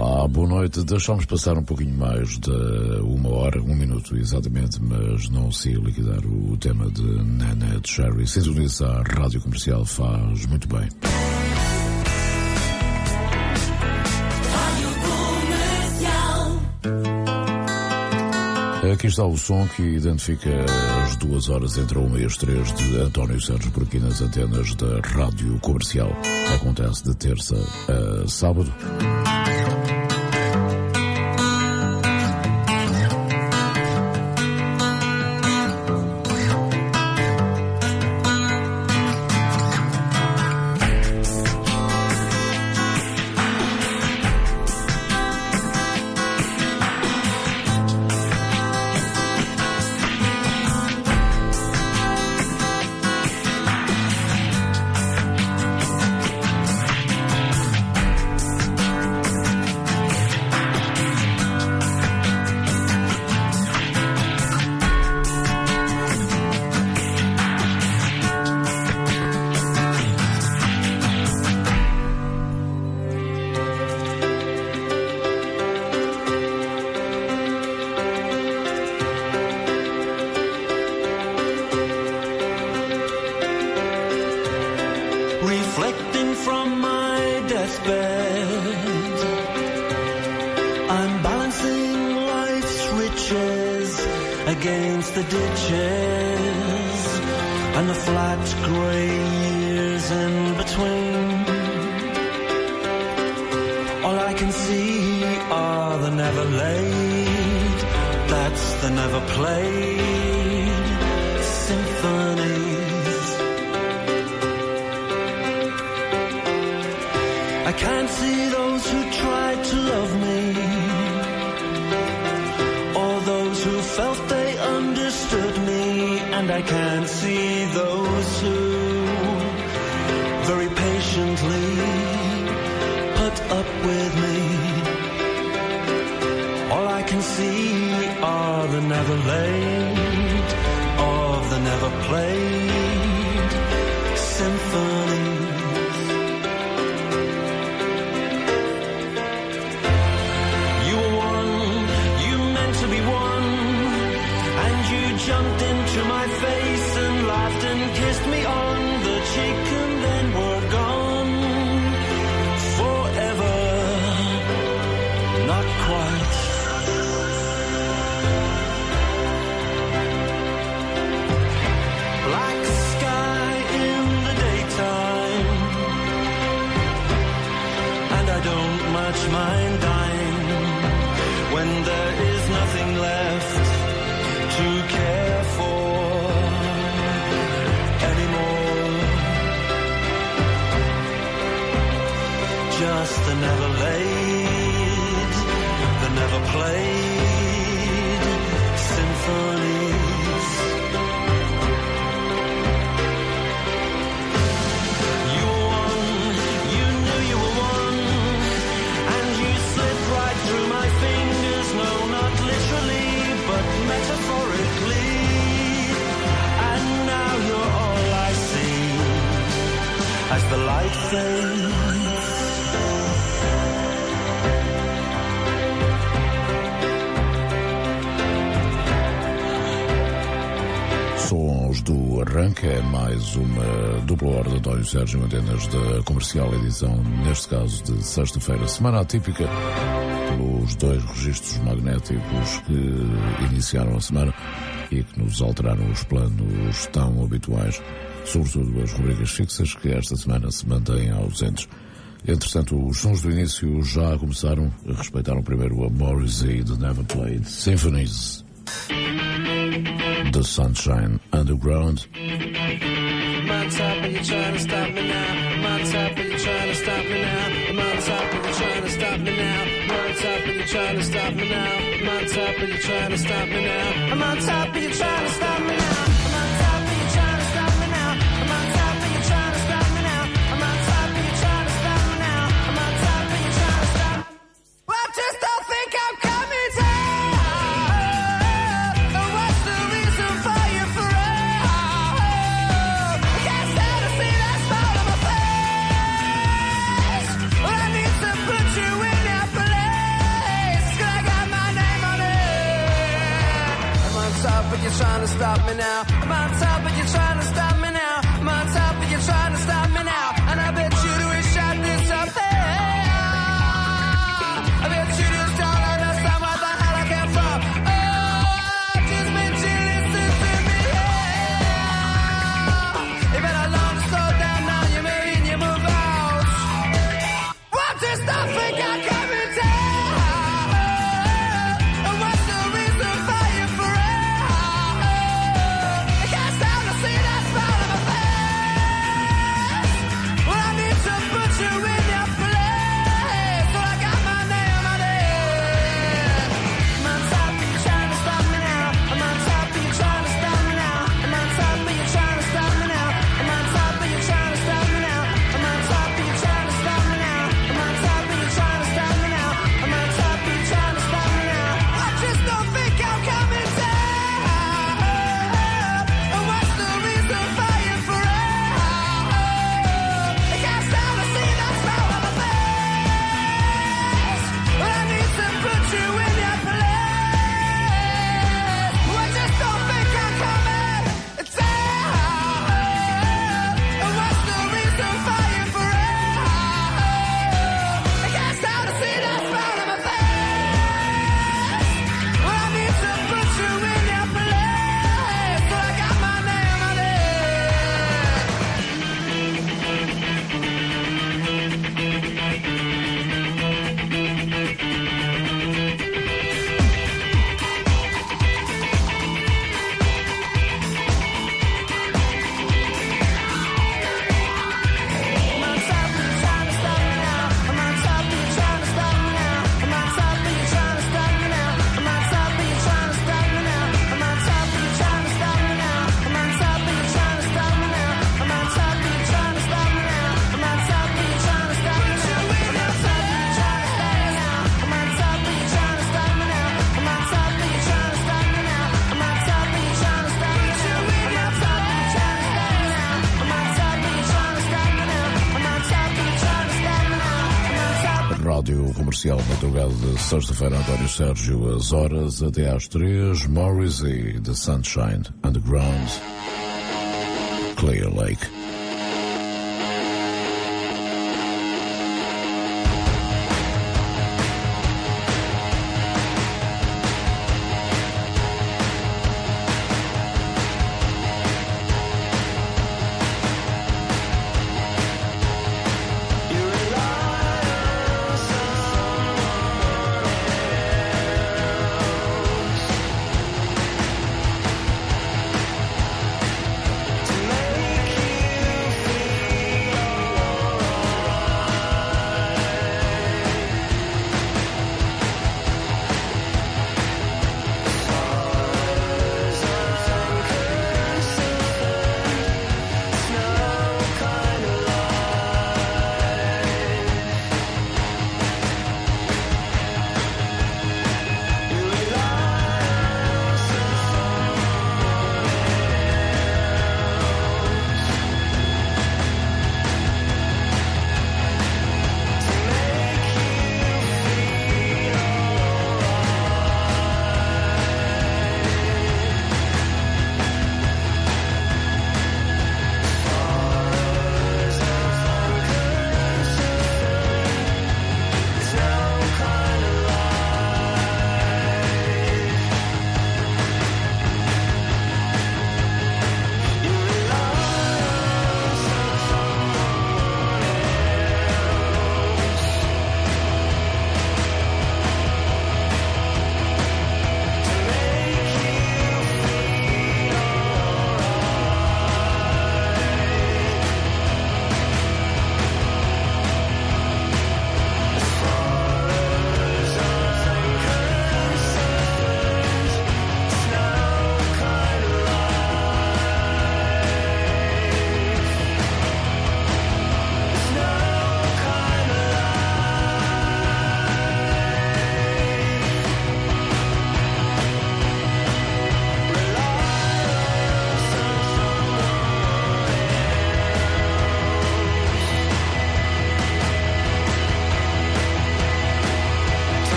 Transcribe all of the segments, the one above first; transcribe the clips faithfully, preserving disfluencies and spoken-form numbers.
Olá, boa noite. Deixámos passar um pouquinho mais de uma hora, um minuto exatamente, mas não se liquidar o tema de Neneh Cherry. Sintoniza a Rádio Comercial, faz muito bem. Aqui está o som que identifica as duas horas entre a uma e as três de António Sérgio por aqui nas antenas da Rádio Comercial. Acontece de terça a sábado. Sons do arranque, é mais uma dupla hora de António Sérgio, antenas da Comercial, edição, neste caso, de sexta-feira. Semana atípica pelos dois registros magnéticos que iniciaram a semana e que nos alteraram os planos tão habituais, sobretudo as rubricas fixas que esta semana se mantêm ausentes. Entretanto, os sons do início já começaram, respeitaram primeiro a Morrissey de Never Played Symphonies, The Sunshine Underground. I'm on top of you trying to stop me now. I'm on top of you trying to stop me now. I'm on top of you trying to stop me now. I'm on top of you trying to stop me now. I'm on top of you trying to stop me now. I'm on top of you trying to stop me now. I'm on top of you trying to stop me now. I'm on top of you trying to stop me now. I'm on top of you trying to stop me now. I'm on top of you trying to stop. Well, I just don't think I'm coming down. What's the reason for your parade? I can't stand to see that smile on my face. Well, I need to put you in your place. stop me now. I'm on top, but you're trying to stop me now. I'm on top, but you're trying to stop me now. And I bet you do it shot this up there. I bet you just don't understand what the hell I came from. Oh, I've just been chilling since in the air. You better learn to slow down now. You're making you move out. What does that think I coming down? And what's the reason for you for it? I can't stand to see that smile on my face. Well, I need to put you in your place. So I got my name on it. I'm on top, but you're trying to stop me now. I'm on top, but you're trying to stop me now. I'm on top, but you're trying to stop me now. I'm on top, but you're trying to stop me now. I'm on top, but you're trying to stop me now. I'm on top, but you're trying to stop me now. I'm on top, but you're trying to stop me now. I just don't think I'm coming down. And what's the reason for you for it? I can't stand to see that smile on my face. Well, I need to put you in your place. I just don't think I'm coming down. And what's the reason for you for it? I can't stand to see that smile on my face. Well, I need to put you in your place. So I got my name on it. I'm on top, but you're trying to stop me now. I'm on top, but you're trying to stop me now. I'm on top, but you're trying to stop me now. I'm on top, but you're trying to stop me now. I'm on top, but you're trying to stop me now. I'm on top, but you're trying to stop me now. I'm on top, but you're trying to stop me now. I'm on top, but you're trying to stop me now. I'm on top, but you're trying to stop me now. I'm on top, but you're trying to stop me now. I'm on top, but you're trying to stop me now. I'm on top, but you're trying to stop me now. I'm on top, but you're trying to stop me now. I'm on top, but you're trying to stop me now. I'm on top, but you're trying to stop me now. I'm on top. Rádio Comercial, madrugada de sexta-feira, António Sérgio, as horas até às três, Morrissey, The Sunshine Underground, Clear Lake. To make you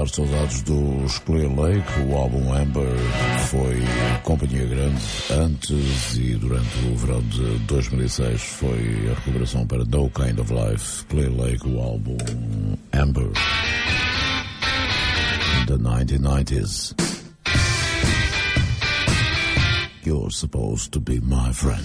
matar saudades dos Clear Lake. O álbum Amber foi companhia grande antes e durante o verão de dois mil e seis. Foi a recuperação para No Kind of Life. Clear Lake, o álbum Amber. The nineteen nineties. You're supposed to be my friend.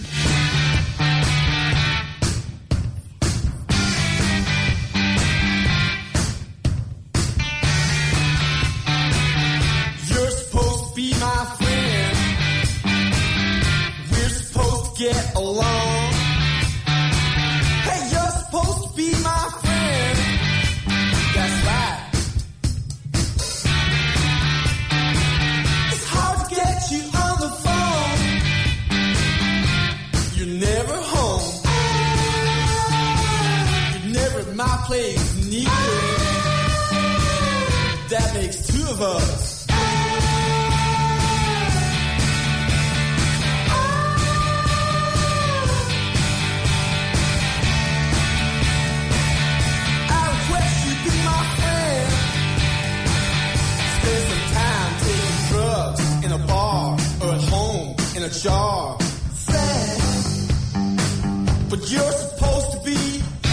You're supposed to be my friend. We're supposed to get along. Hey, you're supposed to be my friend. That's right. It's hard to get you on the phone. You're never home. You're never at my place neither. That makes two of us. I request you be my friend. Spend some time taking drugs in a bar or at home in a jar. Friend. But you're supposed to be.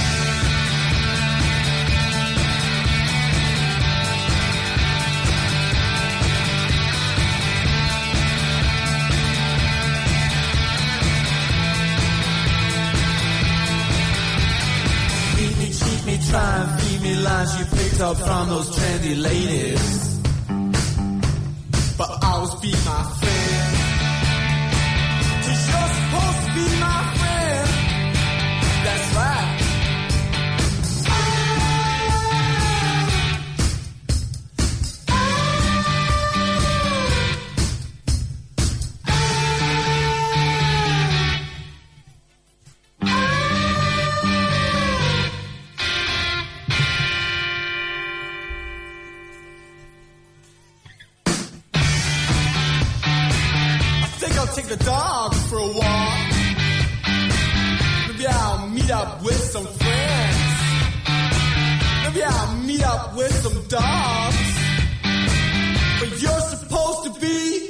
Beat me, cheat me, try and feed me lines you picked up from those trendy ladies. But always be my friend. 'Cause you're supposed to be my friend. That's right. I think I'll take the dog for a walk. Maybe I'll meet up with some friends. Maybe I'll meet up with some dogs. But you're supposed to be.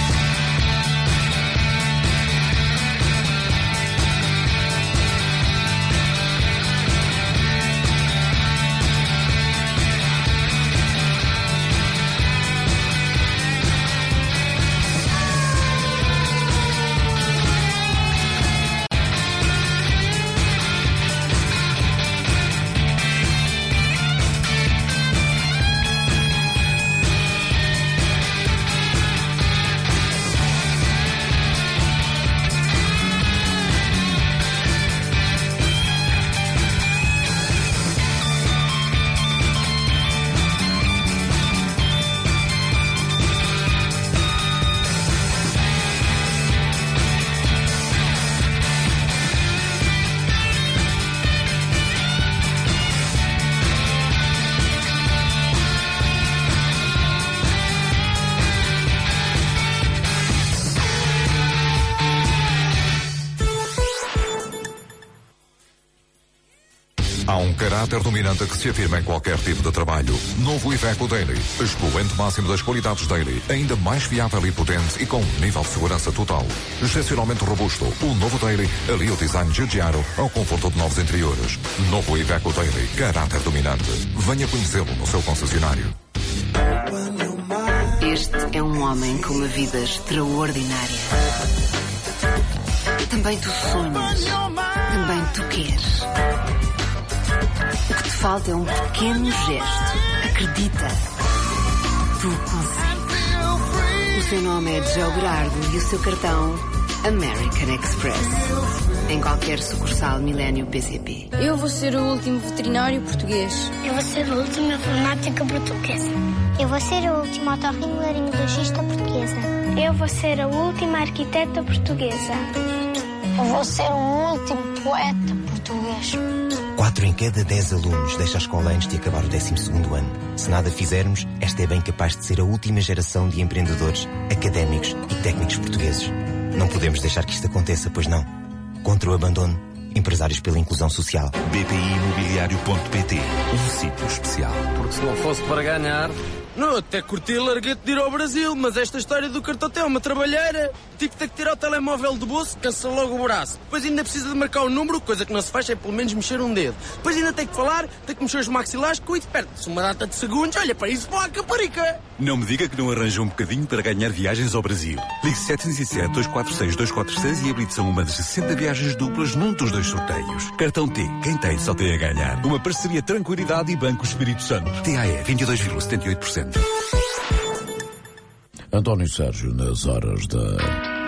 Há um caráter dominante que se afirma em qualquer tipo de trabalho. Novo Iveco Daily. Expoente máximo das qualidades Daily. Ainda mais fiável e potente e com um nível de segurança total. Excepcionalmente robusto. O novo Daily alia o design Giugiaro ao conforto de novos interiores. Novo Iveco Daily. Caráter dominante. Venha conhecê-lo no seu concessionário. Este é um homem com uma vida extraordinária. Também tu sonhas. Também tu queres. O que te falta é um pequeno gesto. Acredita. Tu consegues. O seu nome é Joe Berardo e o seu cartão American Express. Em qualquer sucursal Milênio P C P. Eu vou ser o último veterinário português. Eu vou ser a última informática portuguesa. Eu vou ser a última otorrinolaringologista portuguesa. Eu vou ser a última arquiteta portuguesa. Eu vou ser o último poeta português. Quatro em cada dez alunos deixa a escola antes de acabar o décimo segundo ano. Se nada fizermos, esta é bem capaz de ser a última geração de empreendedores, académicos e técnicos portugueses. Não podemos deixar que isto aconteça, pois não. Contra o abandono, Empresários pela Inclusão Social. B P I Imobiliário ponto P T. Um sítio especial. Porque se não fosse para ganhar... Não, até curti e larguei-te de ir ao Brasil, mas esta história do cartão é uma trabalheira. Tipo, tem que tirar o telemóvel do bolso, cansa logo o braço. Depois ainda precisa de marcar o número, coisa que não se faz é pelo menos mexer um dedo. Depois ainda tem que falar, tem que mexer os maxilares, que isso perde-se uma data de segundos. Olha para isso, pá, caparica. Não me diga que não arranja um bocadinho para ganhar viagens ao Brasil. Ligue sete zero sete, dois quatro seis, dois quatro seis e habilite-se a uma das sessenta viagens duplas num dos dois sorteios. Cartão T, quem tem só tem a ganhar. Uma parceria Tranquilidade e Banco Espírito Santo. T A E vinte e dois vírgula setenta e oito por cento. António Sérgio, nas horas da...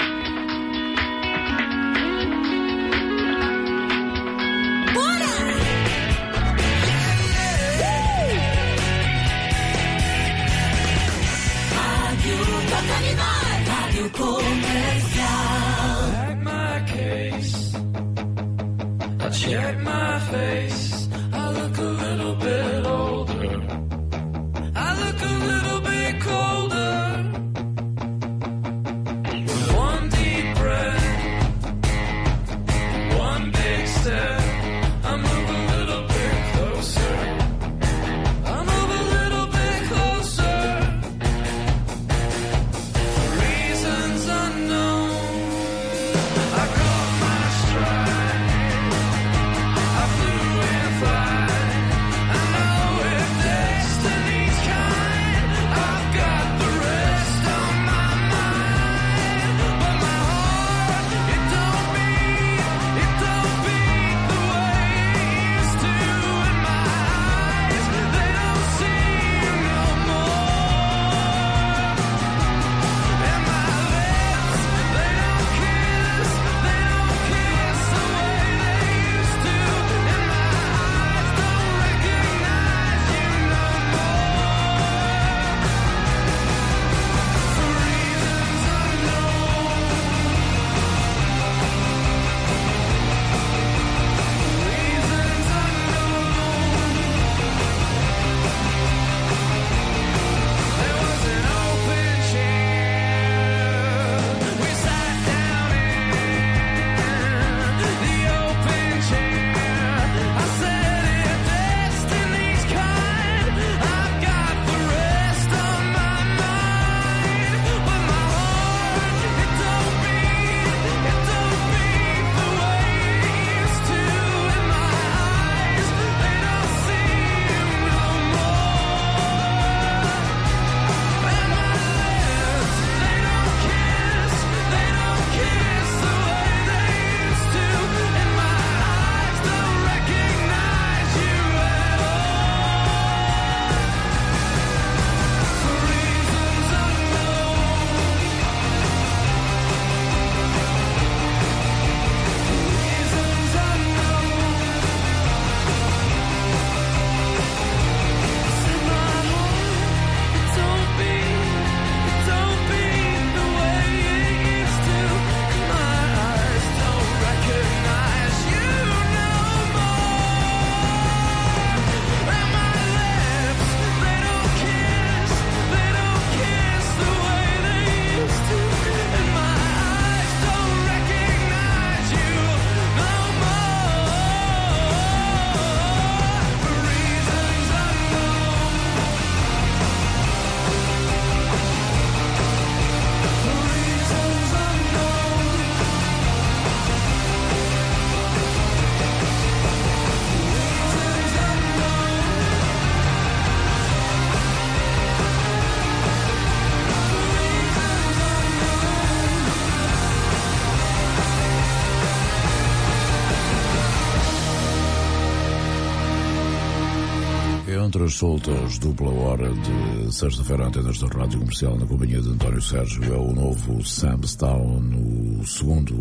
Entre as soltas, dupla hora de sexta-feira, antenas da Rádio Comercial na companhia de António Sérgio, é o novo Sam's Town, o segundo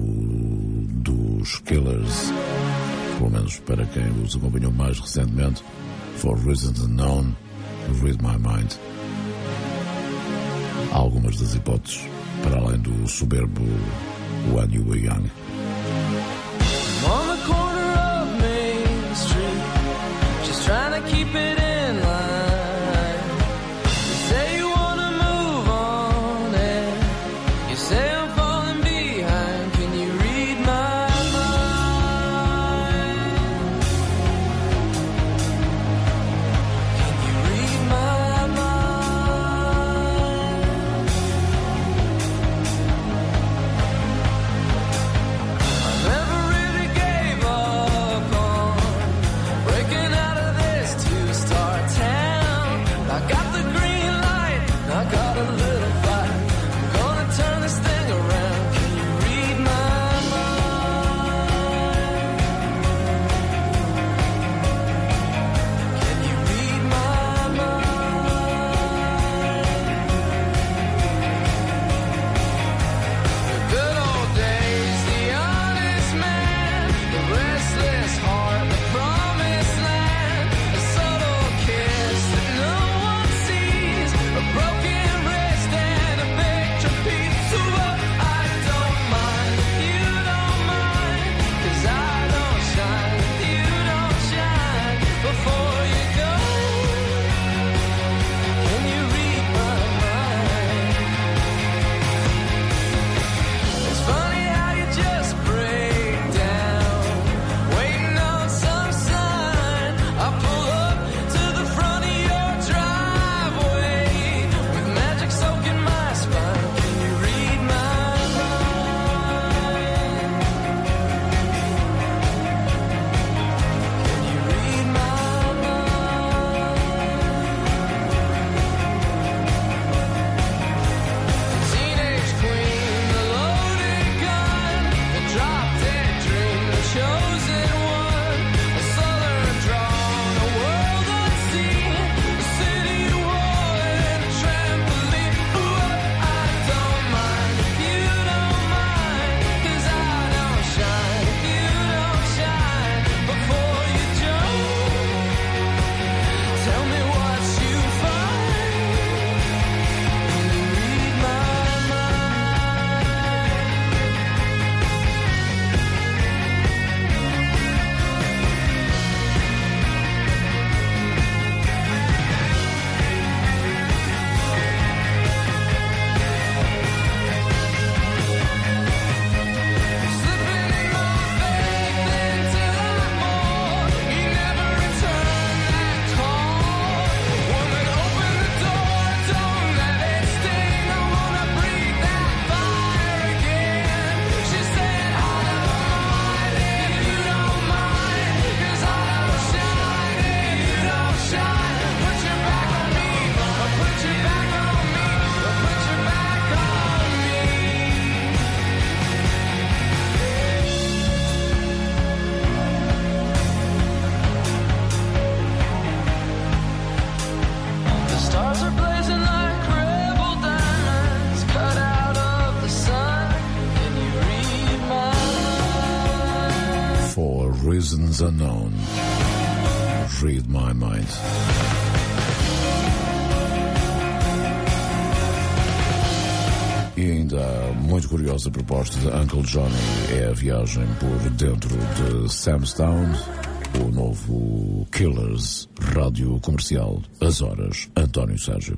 dos Killers, pelo menos para quem os acompanhou mais recentemente, For Reasons Unknown, Read My Mind. Há algumas das hipóteses, para além do soberbo When You Were Young. On the corner of Main Street, just trying to keep it in line. You say you wanna move on, and you say I'm falling behind. Can you read my mind? Reasons Unknown. Read My Mind. E ainda há muito curiosa proposta de Uncle Johnny, é a viagem por dentro de Samstown, o novo Killers, rádio comercial, as horas, António Sérgio.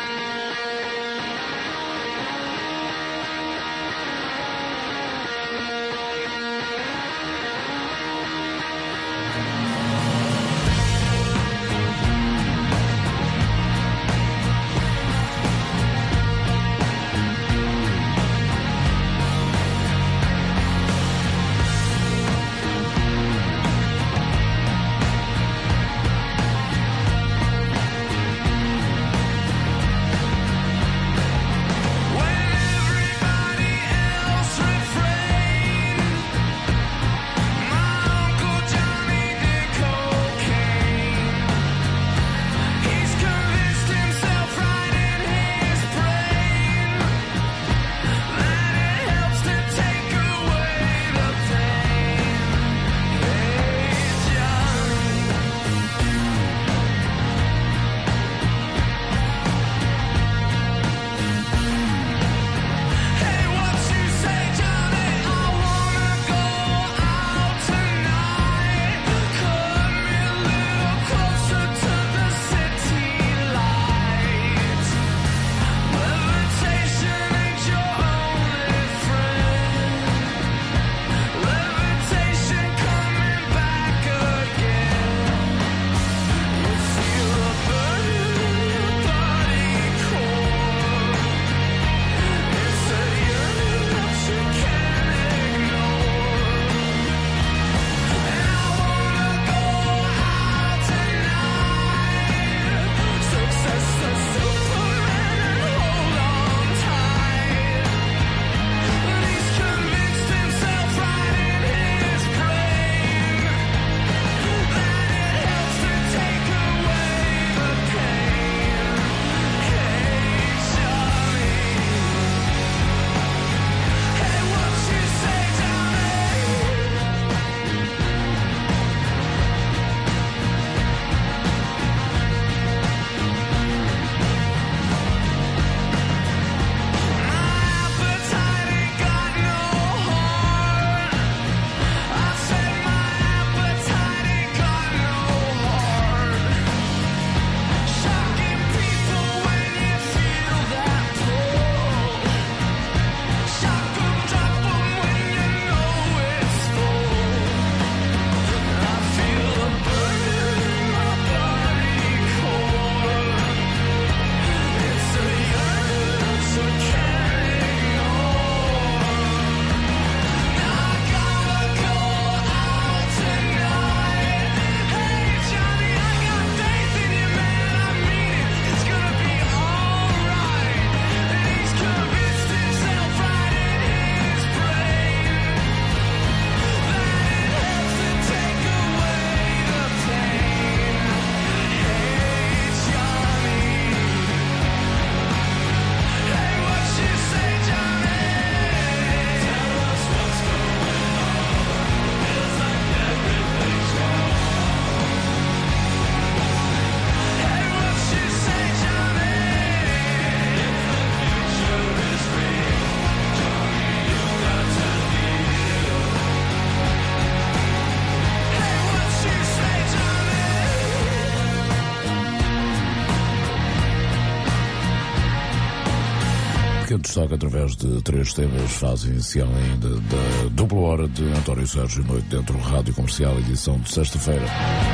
Pequeno destaque através de três temas fase inicial ainda da dupla hora de António Sérgio Noite dentro do Rádio Comercial, edição de sexta-feira.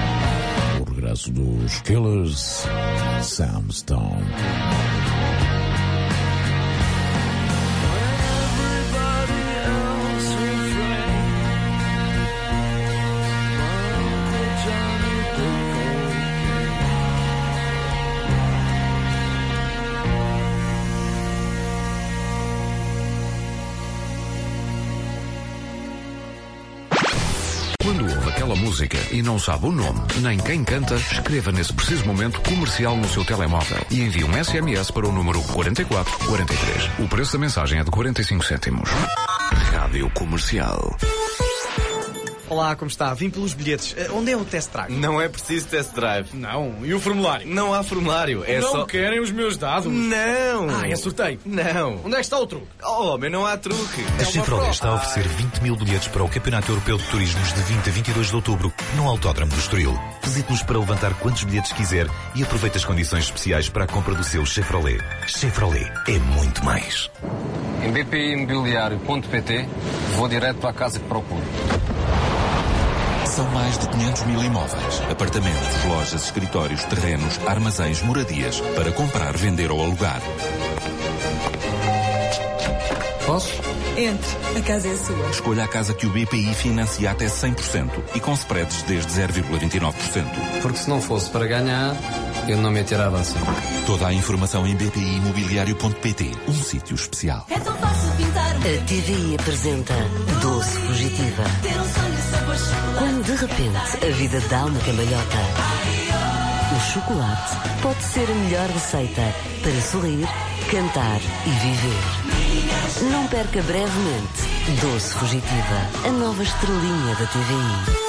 O regresso dos Killers, Samstown. Música e não sabe o nome, nem quem canta, escreva nesse preciso momento comercial no seu telemóvel e envie um S M S para o número quarenta e quatro quarenta e três. O preço da mensagem é de quarenta e cinco cêntimos. Rádio Comercial. Olá, como está? Vim pelos bilhetes. Uh, onde é o test drive? Não é preciso test drive. Não. E o formulário? Não há formulário. É não só... querem os meus dados? Não. Ah, é sorteio? Não. Onde é que está o truque? Oh, homem, não há truque. A Chevrolet está a oferecer vinte mil bilhetes para o Campeonato Europeu de Turismos de vinte a vinte e dois de outubro no Autódromo do Estoril. Visite-nos para levantar quantos bilhetes quiser e aproveite as condições especiais para a compra do seu Chevrolet. Chevrolet é muito mais. Em b p i imobiliário ponto p t vou direto para a casa que procuro. São mais de quinhentos mil imóveis, apartamentos, lojas, escritórios, terrenos, armazéns, moradias, para comprar, vender ou alugar. Posso? Entre, a casa é sua. Escolha a casa que o B P I financia até cem por cento e com spreads desde zero vírgula vinte e nove por cento. Porque se não fosse para ganhar, eu não me atirava assim. Toda a informação em b p i imobiliário ponto p t, um sítio especial. É tão fácil pintar. A T V I apresenta Doce Fugitiva. Ter um sonho de sabor chocolate. Quando de repente a vida dá uma cambalhota. O chocolate pode ser a melhor receita para sorrir, cantar e viver. Não perca brevemente Doce Fugitiva, a nova estrelinha da T V I.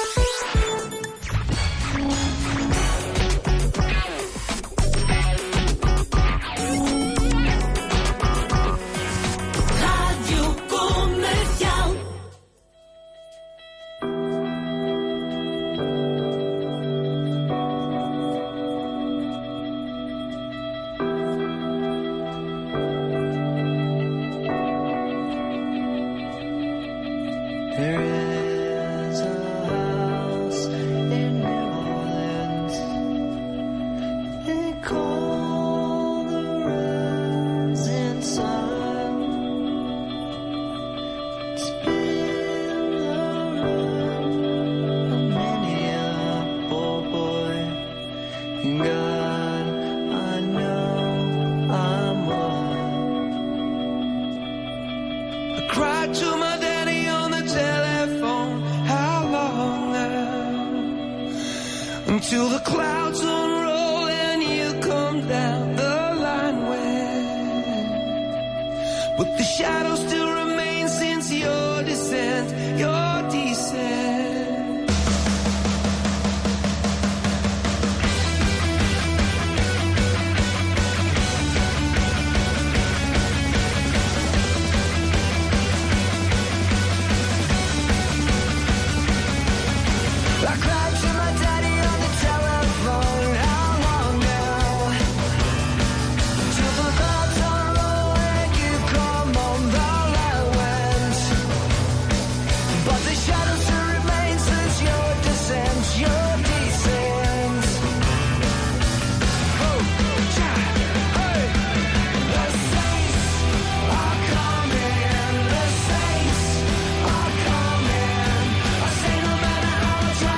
Until the clouds unroll and you come down the line where, but the shadow still remains since your descent, your descent. I cried to my daddy on the telephone. How long now? Till the clouds unroll and you come on the line went. But the shadow still remains since your descent, your descent. Oh, child, hey. The saints are coming. The saints are coming. I say no matter how I try.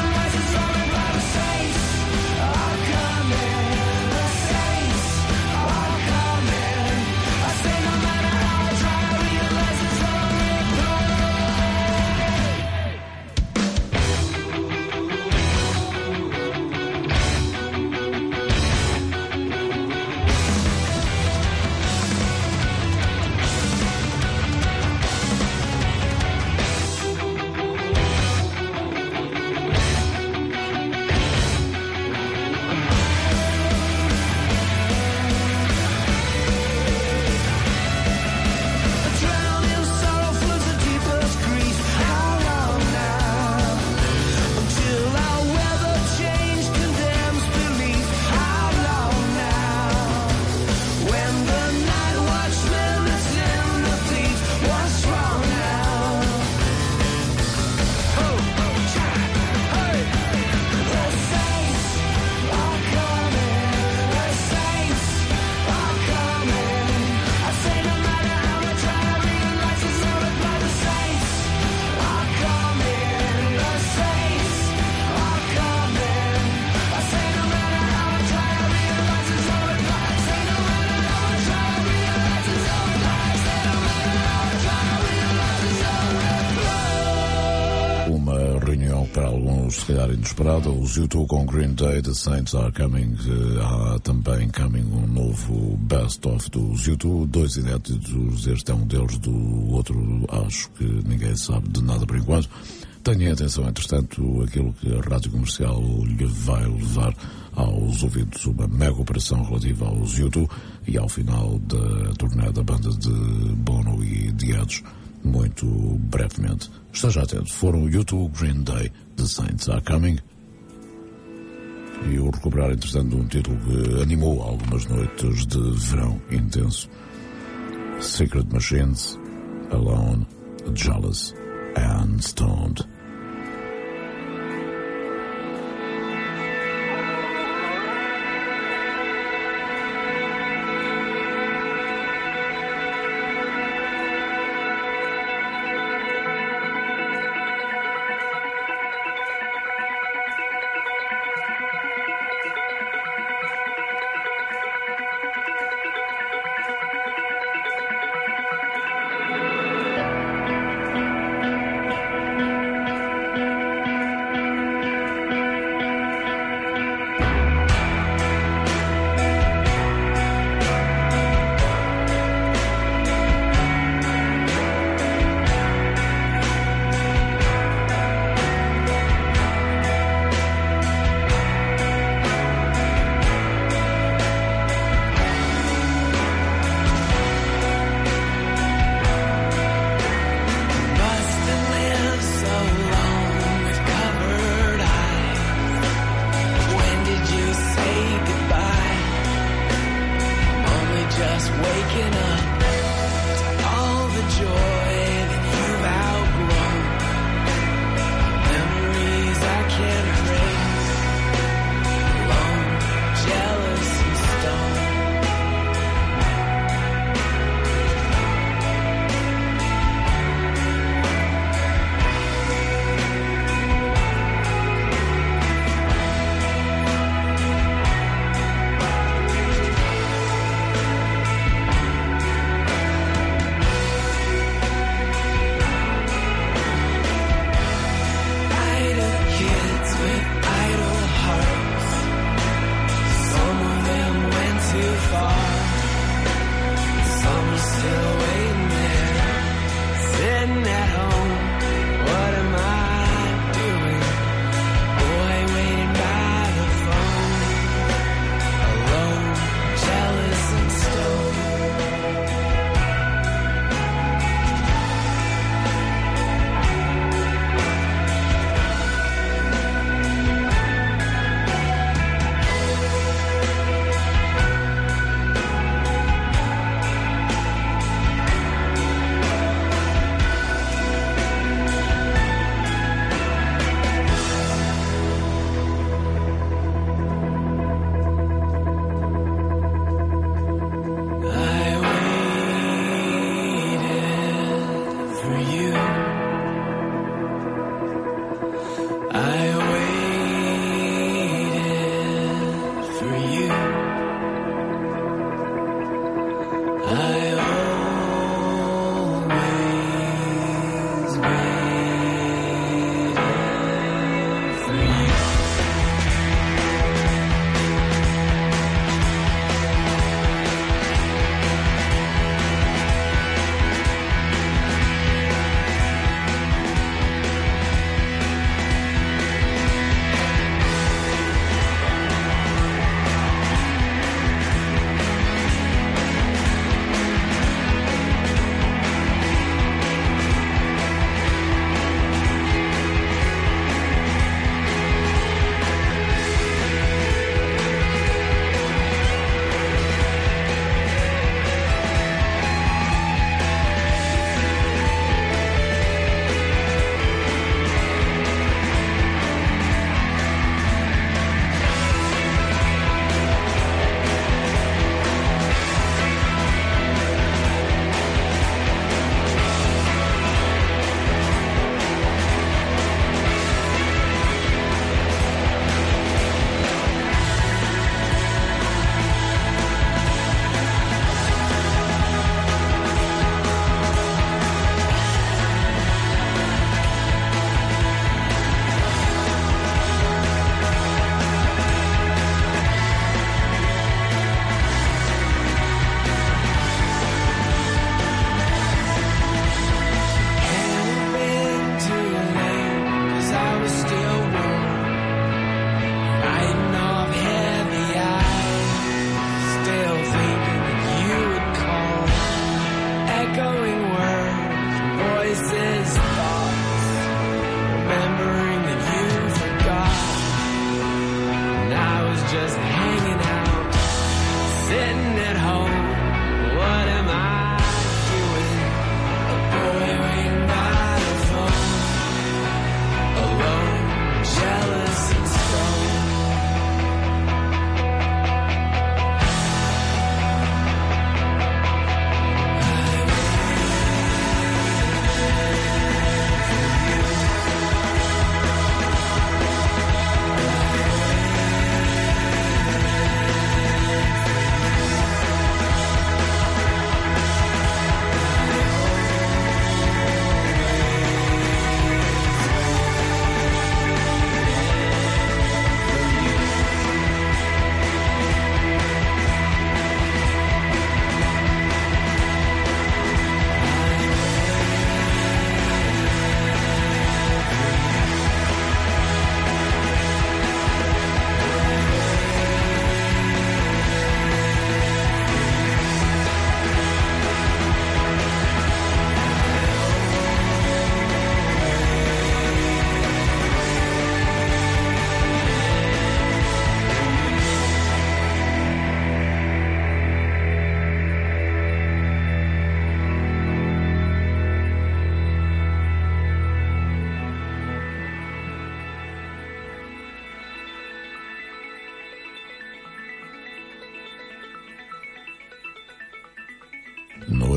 Para alguns, se calhar, inesperada. Os U dois com Green Day, The Saints Are Coming. Há também coming um novo best-of dos U dois, dois inéditos. Este é um deles, do outro acho que ninguém sabe de nada por enquanto. tenha atenção, entretanto, aquilo que a Rádio Comercial lhe vai levar aos ouvidos, uma mega operação relativa aos U dois e ao final da turnê da banda de Bono e The Edge, muito brevemente. Esteja atento, foram U dois, Green Day, The Saints Are Coming, e o recuperar, entretanto, um título que animou algumas noites de verão intenso: Secret Machines, Alone, Jealous and Stoned.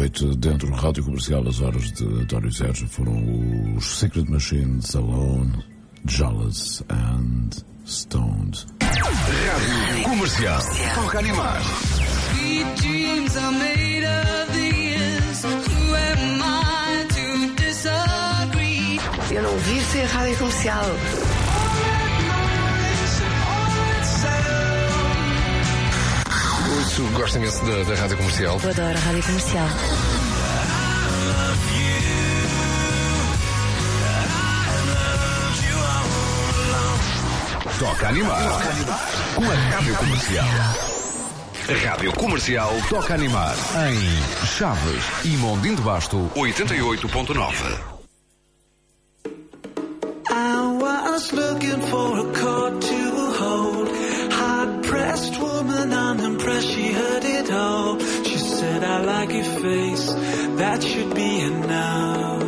noite dentro do rádio comercial. As horas de António Sérgio foram os Secret Machines, Alone, Jealous and Stoned. Rádio Comercial. Toca animar. Sweet dreams are made of these. Who am I to disagree? Eu não vi ser rádio comercial. Isso, gosto imenso da, da rádio comercial. Eu adoro a rádio comercial. Toca animar. Com a rádio comercial. Rádio Comercial Toca Animar. Em Chaves e Mondim de Basto, oitenta e oito ponto nove. I was looking for a chord to hold. Hard-pressed woman, unimpressed, she heard it all. She said, I like your face, that should be enough.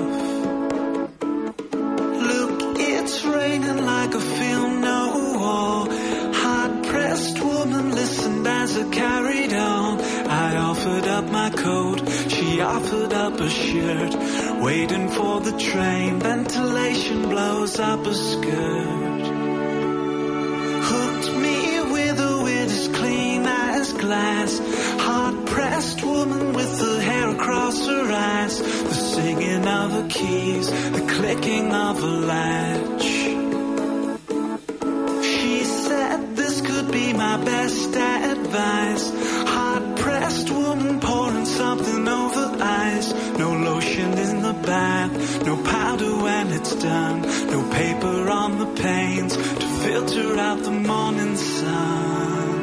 Look, it's raining like a film, no wall. Hard-pressed woman listened as I carried on. I offered up my coat, she offered up a shirt. Waiting for the train, ventilation blows up a skirt. Hooked me with a wit as clean as glass. Hard-pressed woman with the hair across her eyes. The singing of her keys, the clicking of a latch. She said this could be my best advice. Hard-pressed woman pouring something over ice. No lotion in the bath, no powder when it's done. No paper on the panes to filter out the morning sun.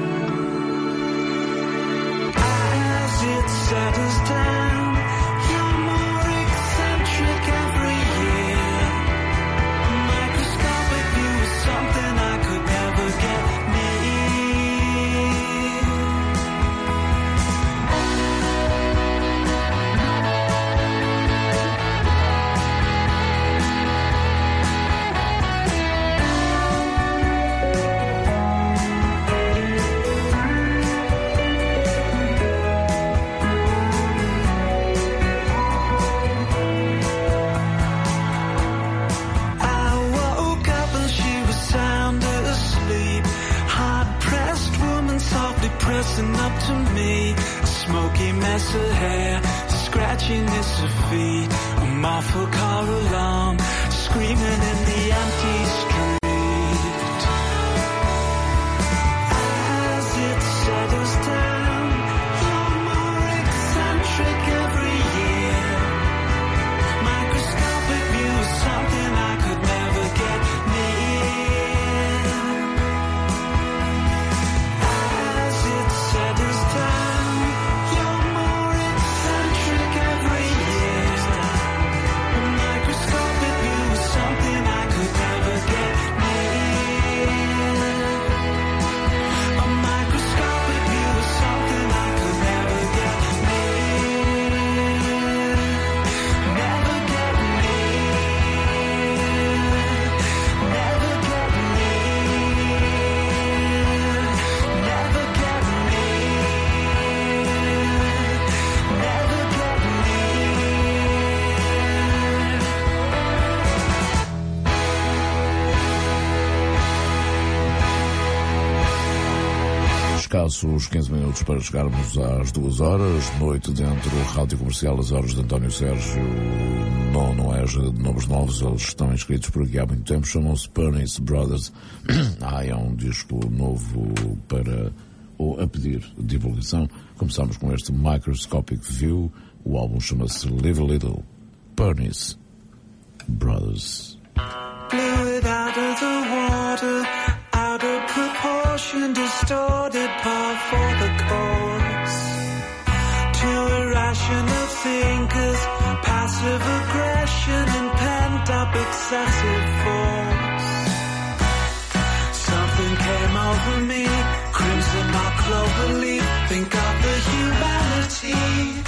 As it settles down, you're more eccentric every year. A microscopic view is something I could never get pressing up to me, a smoky mess of hair, scratching at her feet, a muffled car alarm, screaming in the empty street. As it settles down, you're more eccentric every year. Microscopic view is something I could never get near. Escassos quinze minutos para chegarmos às duas horas, noite dentro do rádio comercial, as horas de António Sérgio. Não, não é de nomes novos, eles estão inscritos por aqui há muito tempo, chamam-se Pernice Brothers. Ah, é um disco novo para, ou a pedir divulgação. Começamos com este Microscopic View, o álbum chama-se Live a Little. Pernice Brothers. Blew it out of the water, out of proportion, distorted par for the course. To irrational thinkers, passive aggression and pent-up excessive force. Something came over me, crimson my clover leaf, think of the humanity.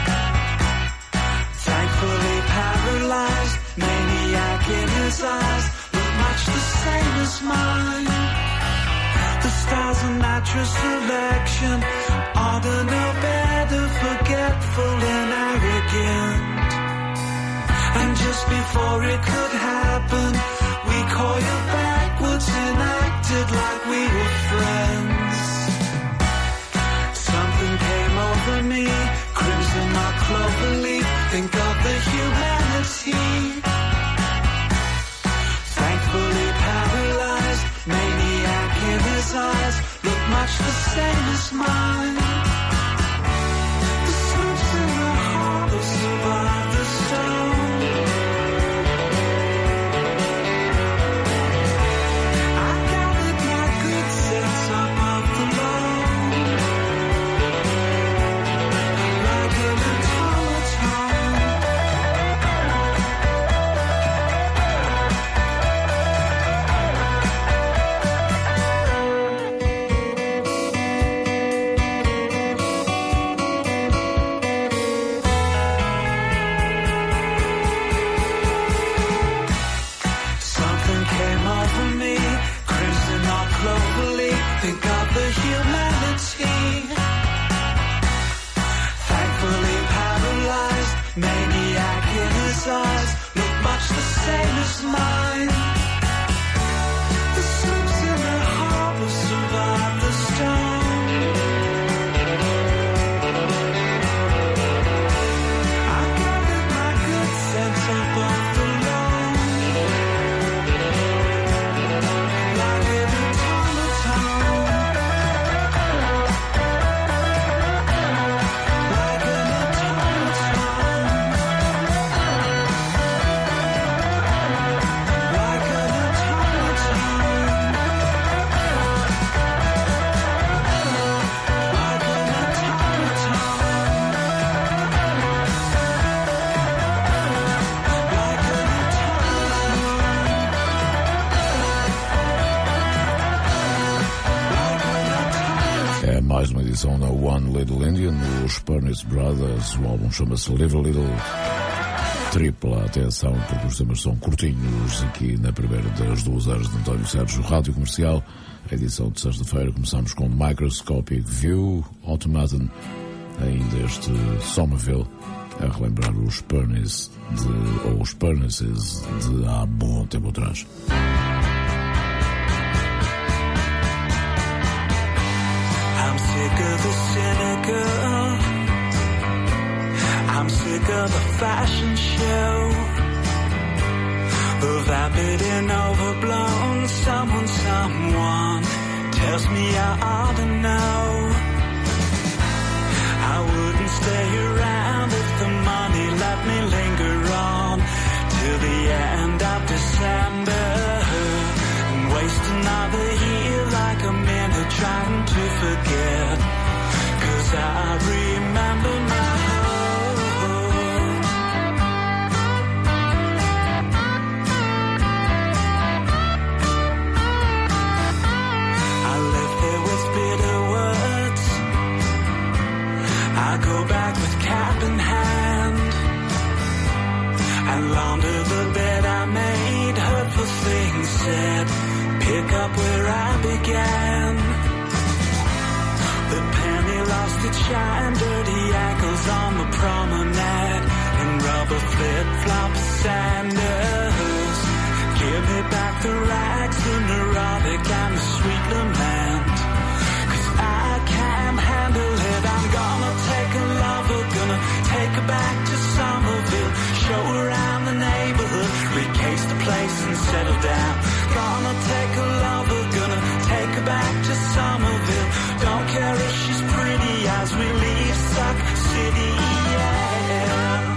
Thankfully paralyzed, maniac in eyes look much the same as mine. The stars are now mattress selection. All the no better, forgetful and arrogant. And just before it could happen, we coiled backwards and acted like we were friends. Something came over me, crimson or clover leaf. Think of the humanity. Thankfully paralyzed, maniac in his eyes, look much the same as mine. The slopes in the harbor survive the storm. I gathered my good sense up off the lawn, like an automaton. Something came over me, crimson or cloverleaf. Think of the humanity. Thankfully paralyzed, maniac in his eyes, look much the same as mine. The sloops in the harbor survive the storm. I gathered my good sense up off the lawn, like an automaton, like an automaton, like an automaton, like an É mais uma edição da One Little Indian, os Pernice Brothers. O álbum chama-se Little Little. Tripla atenção, porque os temas são curtinhos. Aqui na primeira das duas horas de António Sérgio, Rádio Comercial. A edição de sexta-feira começamos com Microscopic View, Automaton, ainda este Somerville, a relembrar os Pernice de, ou os Pernices de há bom tempo atrás. I'm sick of the cynical. I'm sick of the fashion show. The vapid and overblown. Someone, someone tells me I ought to know. I wouldn't stay around if the money let me linger on till the end of December and waste another year like a minute trying to forget. 'Cause I remember my home. I left there with bitter words. I go back with cap in hand and launder the bed I made. Hurtful things said, pick up where I began. The penny lost its shine, dirty ankles on the promenade, and rubber flip-flop sandals. Give me back the rags, the neurotic and the sweet lament. 'Cause I can't handle it. I'm gonna take a lover, gonna take her back to Somerville, show her around the neighborhood, recase the place and settle down. Gonna take a lover, gonna take her back to Somerville. Don't care if she's pretty as we leave Suck City, yeah.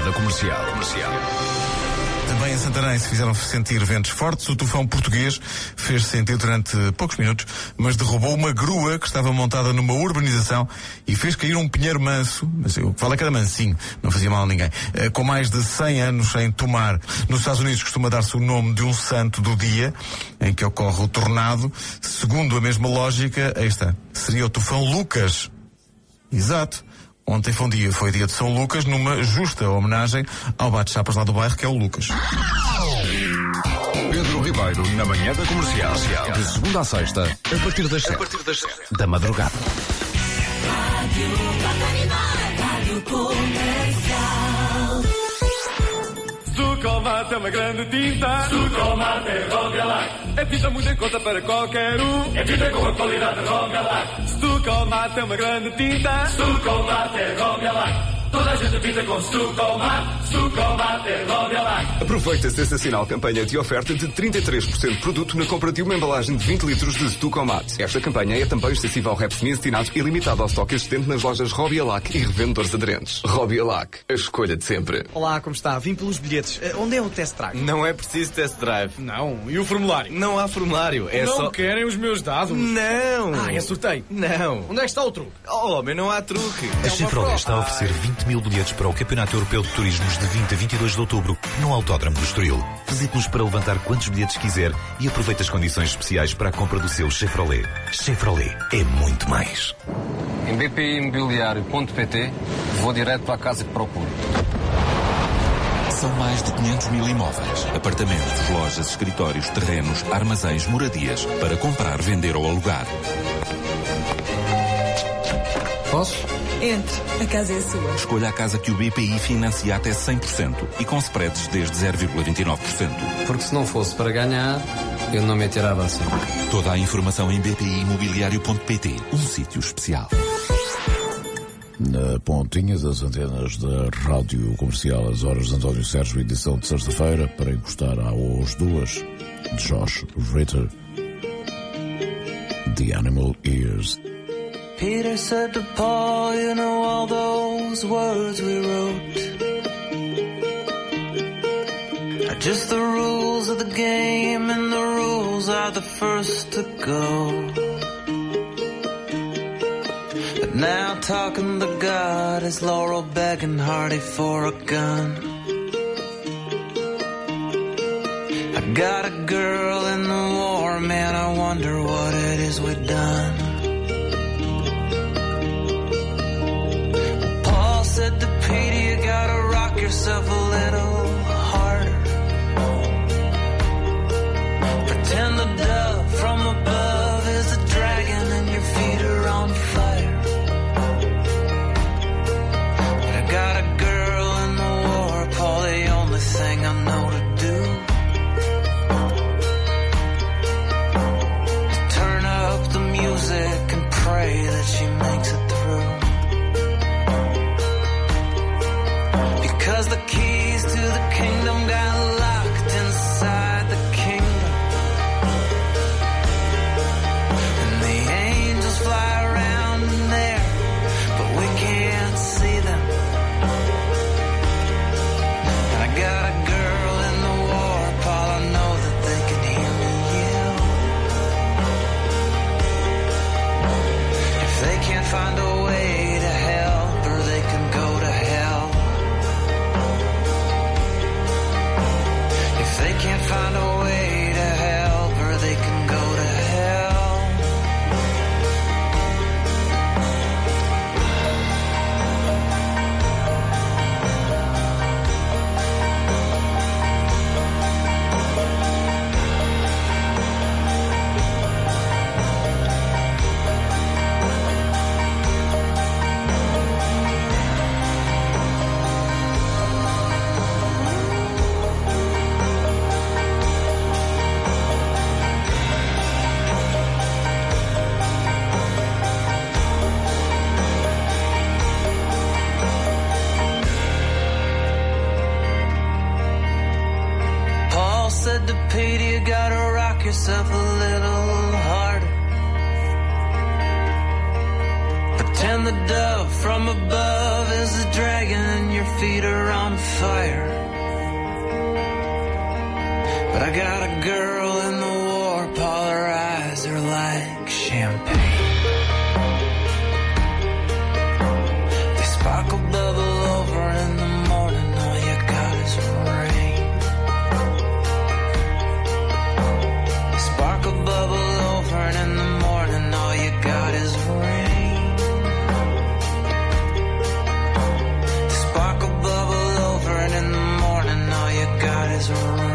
Rádio Comercial. Comercial. Também em Santarém se fizeram sentir ventos fortes. O tufão português fez sentir durante poucos minutos, mas derrubou uma grua que estava montada numa urbanização e fez cair um pinheiro manso, mas o que fala é que era mansinho, não fazia mal a ninguém, com mais de cem anos em tomar. Nos Estados Unidos costuma dar-se o nome de um santo do dia em que ocorre o tornado. Segundo a mesma lógica, aí está, seria o tufão Lucas. Exato. Ontem foi um dia, foi dia de São Lucas, numa justa homenagem ao bate-chapas lá do bairro, que é o Lucas. Pedro Ribeiro, na manhã da Comercial. De segunda a sexta, a partir das sete. A partir das sete. Da madrugada. Rádio Comercial. Sucomate é uma grande tinta. Sucomate é Rogalac. É tinta muito em conta para qualquer um. É tinta com a qualidade de Rogalac. Sucomate é uma grande tinta. Sucomate é Rogalac. Toda a gente pinta com Sucomate. Sucomate é Rogalac. Aproveita a sensacional campanha de oferta de trinta e três por cento de produto na compra de uma embalagem de vinte litros de Sucomate. Esta campanha é também extensiva ao Repsmin destinado e limitado ao estoque existente nas lojas Robialac e revendedores aderentes. Robialac, a escolha de sempre. Olá, como está? Vim pelos bilhetes. Uh, onde é o test drive? Não é preciso test drive. Não. E o formulário? Não há formulário. É não só... querem os meus dados? Não. Ah, é sorteio? Não. Onde é que está o truque? Oh, homem, não há truque. A Chevrolet está a oferecer vinte mil bilhetes para o Campeonato Europeu de Turismos de vinte a vinte e dois de outubro no Autódromo do Estoril. Visite-nos para levantar quantos bilhetes quiser e aproveite as condições especiais para a compra do seu Chevrolet. Chevrolet é muito mais. Em b p i imobiliário ponto p t vou direto para a casa que procuro. São mais de quinhentos mil imóveis, apartamentos, lojas, escritórios, terrenos, armazéns, moradias, para comprar, vender ou alugar. Posso? Entre, a casa é sua. Escolha a casa que o B P I financia até cem por cento e com spreads desde zero vírgula vinte e nove por cento. Porque se não fosse para ganhar, eu não me atirava assim. Toda a informação em b p i imobiliário ponto p t, um sítio especial. Na pontinha das antenas da Rádio Comercial, as horas de António Sérgio, edição de sexta-feira, para encostar às duas, de Josh Ritter, The Animal Ears. Peter said to Paul, you know all those words we wrote are just the rules of the game, and the rules are the first to go. But now talking to God is Laurel begging Hardy for a gun. I got a girl in the war, man, I wonder what it is we've done. Said to Petey, you gotta rock yourself a little harder. Pretend the dove from above is a dragon and your feet are on fire. But I got a girl in the war, Paul, the only thing I know to do is turn up the music and pray that she makes it through. Cause the keys to the kingdom got locked inside the kingdom, and the angels fly around in there, but we can't see them. And I got a girl in the war, Paul, I know that they can hear me yell. If they can't find a way to help, or they can go to hell. They can't find a way to help, or they can go to hell. Said to Pete, you gotta rock yourself a little harder. Pretend and the dove from above is the dragon and your feet are on fire. But I got a girl in the warp, all her eyes are like champagne. They sparkle, bubble over in the morning, all you got is rain. They sparkle, bubble over and in the morning, all you got is rain. They sparkle, bubble over and in the morning, all you got is rain.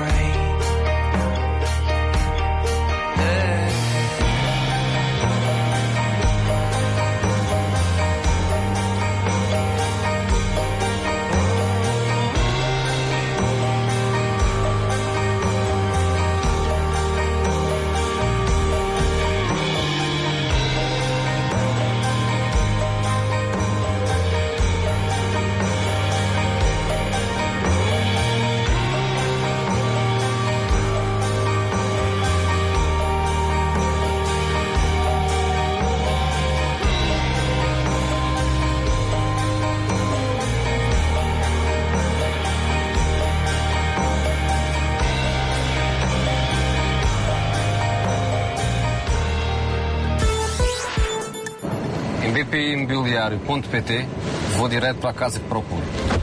B P I Imobiliário ponto P T, vou direto para a casa que procuro.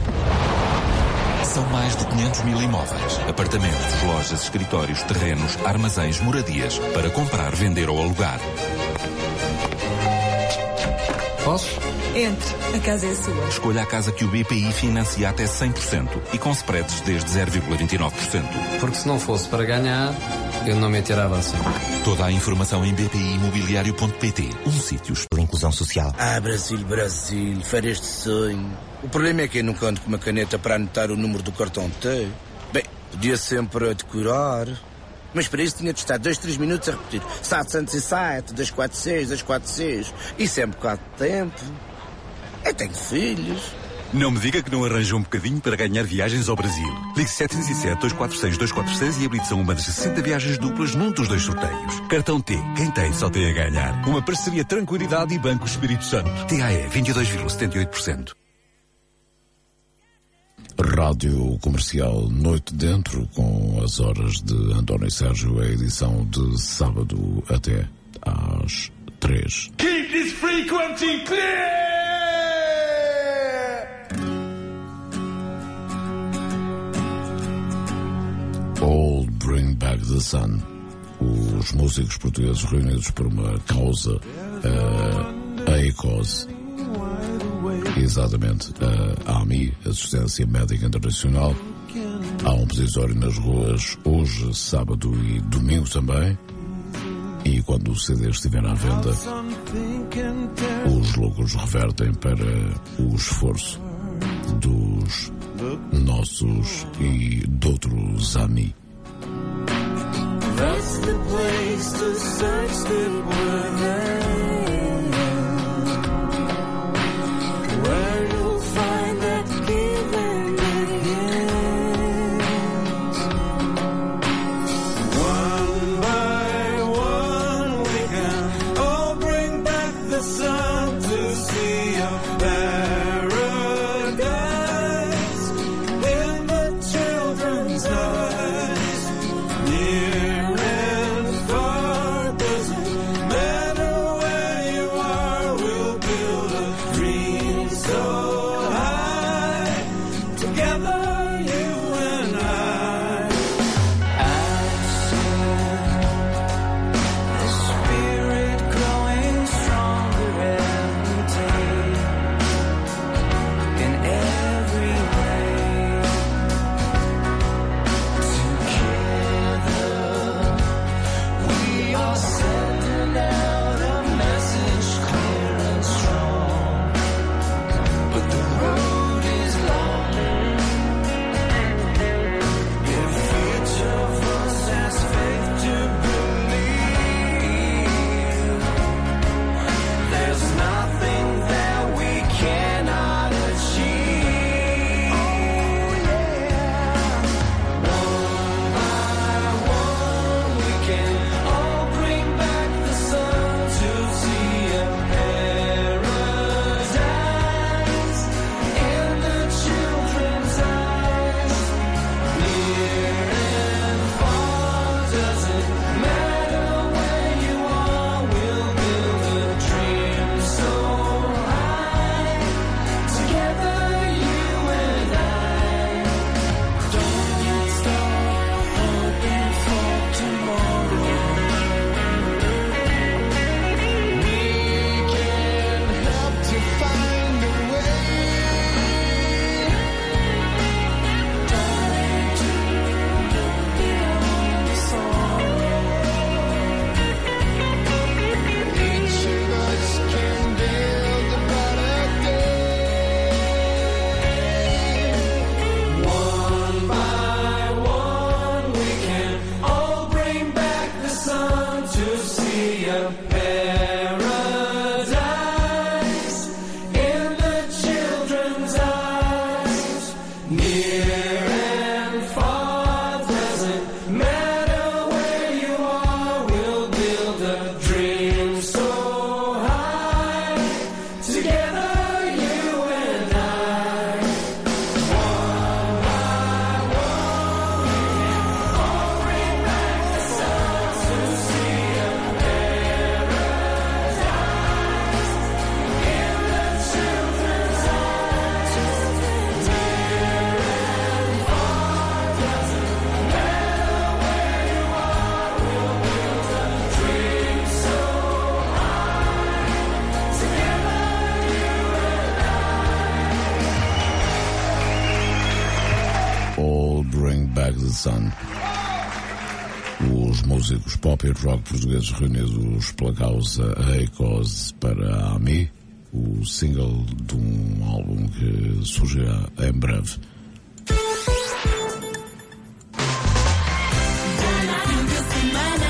São mais de quinhentos mil imóveis, apartamentos, lojas, escritórios, terrenos, armazéns, moradias, para comprar, vender ou alugar. Posso? Entre, a casa é sua. Escolha a casa que o B P I financia até cem por cento e com spreads desde zero vírgula vinte e nove por cento. Porque se não fosse para ganhar, eu não me atirava assim. Toda a informação em B P I Imobiliário ponto P T. Um sítio por inclusão social. Ah, Brasil, Brasil, férias de sonho. O problema é que eu nunca ando com uma caneta para anotar o número do cartão T. Bem, podia sempre decorar. Mas para isso tinha de estar dois, três minutos a repetir setecentos e sete, duzentos e quarenta e seis, duzentos e quarenta e seis. Isso é um bocado de tempo. Eu tenho filhos. Não me diga que não arranja um bocadinho para ganhar viagens ao Brasil. Ligue sete zero sete, dois quatro seis, dois quatro seis e habilite uma das sessenta viagens duplas num dos dois sorteios. Cartão T. Quem tem só tem a ganhar. Uma parceria Tranquilidade e Banco Espírito Santo. T A E vinte e dois vírgula setenta e oito por cento. Rádio Comercial Noite Dentro, com as horas de António Sérgio, a edição de sábado até às três. Keep this frequency clear! All Bring Back the Sun. Os músicos portugueses reunidos por uma causa, uh, a ECOS. Exatamente, a AMI, Assistência Médica Internacional. Há um peditório nas ruas hoje, sábado e domingo também. E quando o C D estiver à venda, os lucros revertem para o esforço dos nossos e de outros AMI. That's the place to search that we're there, where you'll find that giving begins. One by one we can all bring back the sun to see a paradise in the children's eyes. Near and far doesn't matter. see a paradise in the children's eyes. Near and far, doesn't matter where you are, we'll build a dream so high. Together, you and I. One by one, all bring back the sun to see a paradise in the children's eyes. Near and far, doesn't matter where you are, we'll build a dream so high. Together, you and I. All Bring Back the Sun. Os músicos pop e rock portugueses reunidos pela causa Hey Cause para a AMI, o single de um álbum que surgirá em breve. Fim de semana.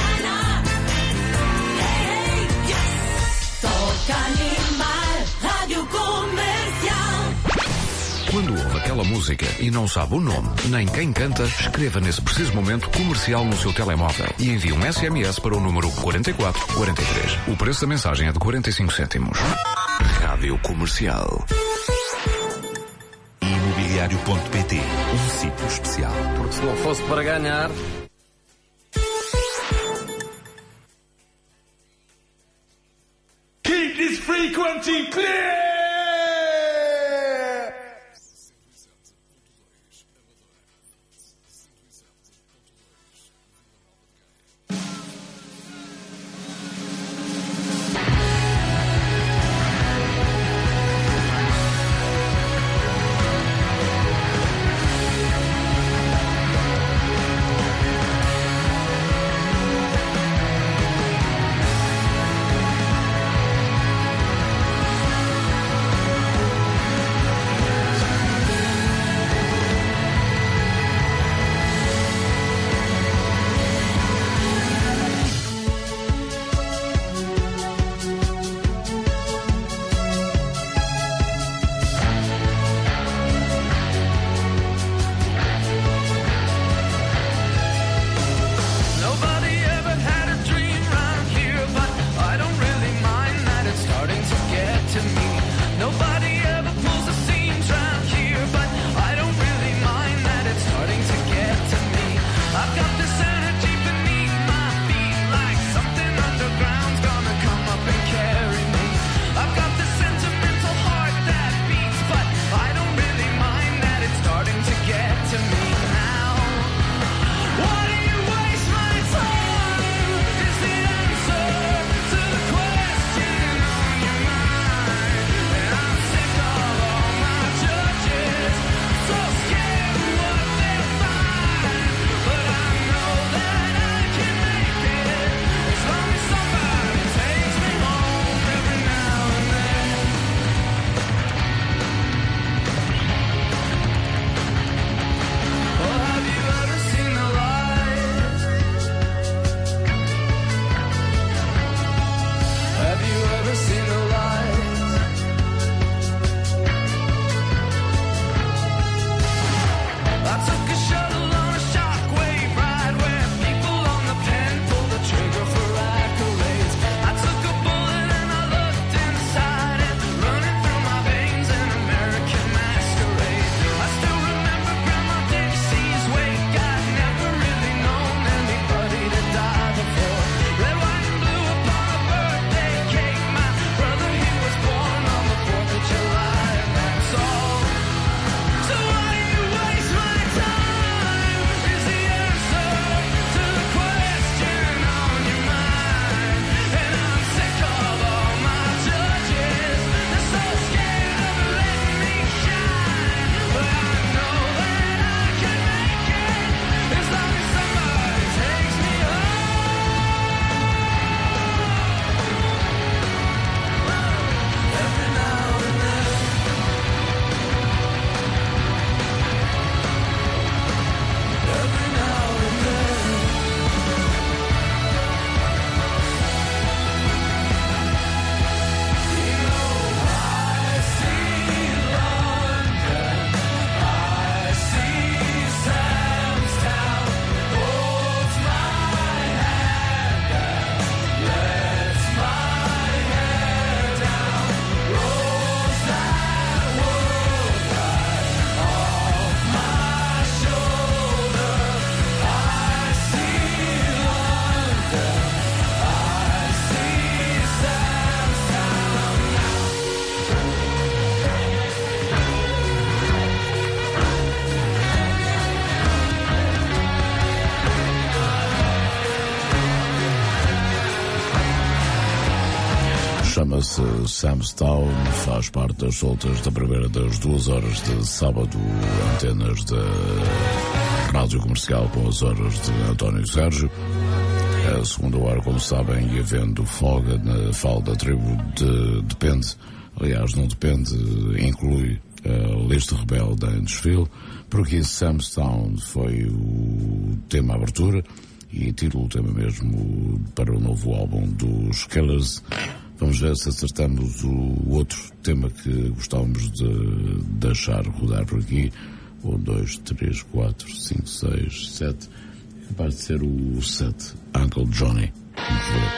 Toca animar. Rádio Comercial. Quando ouve aquela música e não sabe o nome, nem quem canta, escreva nesse preciso momento comercial no seu telemóvel e envie um S M S para o número quarenta e quatro quarenta e três. O preço da mensagem é de quarenta e cinco cêntimos. Rádio Comercial. Imobiliário ponto pt, um sítio especial. Porque se não fosse para ganhar. Keep this frequency clear! Chama-se Sam's Town, faz parte das soltas da primeira das duas horas de sábado, antenas da Rádio Comercial com as horas de António Sérgio. A segunda hora, como sabem, e havendo folga na Fala da Tribo, de, depende, aliás, não depende, inclui a Lista Rebelde em desfile, porque Sam's Town foi o tema abertura e título o tema mesmo para o novo álbum dos Killers. Vamos ver se acertamos o outro tema que gostávamos de deixar rodar por aqui. Um, dois, três, quatro, cinco, seis, sete. É capaz de ser o sete, Uncle Johnny. Vamos ver.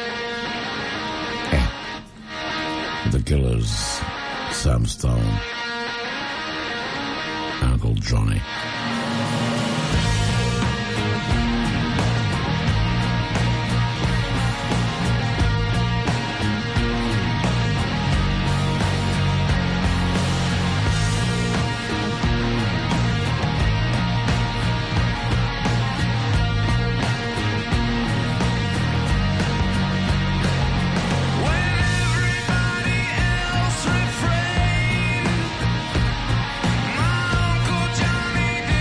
É. The Killers, Sam's Town, Uncle Johnny. Johnny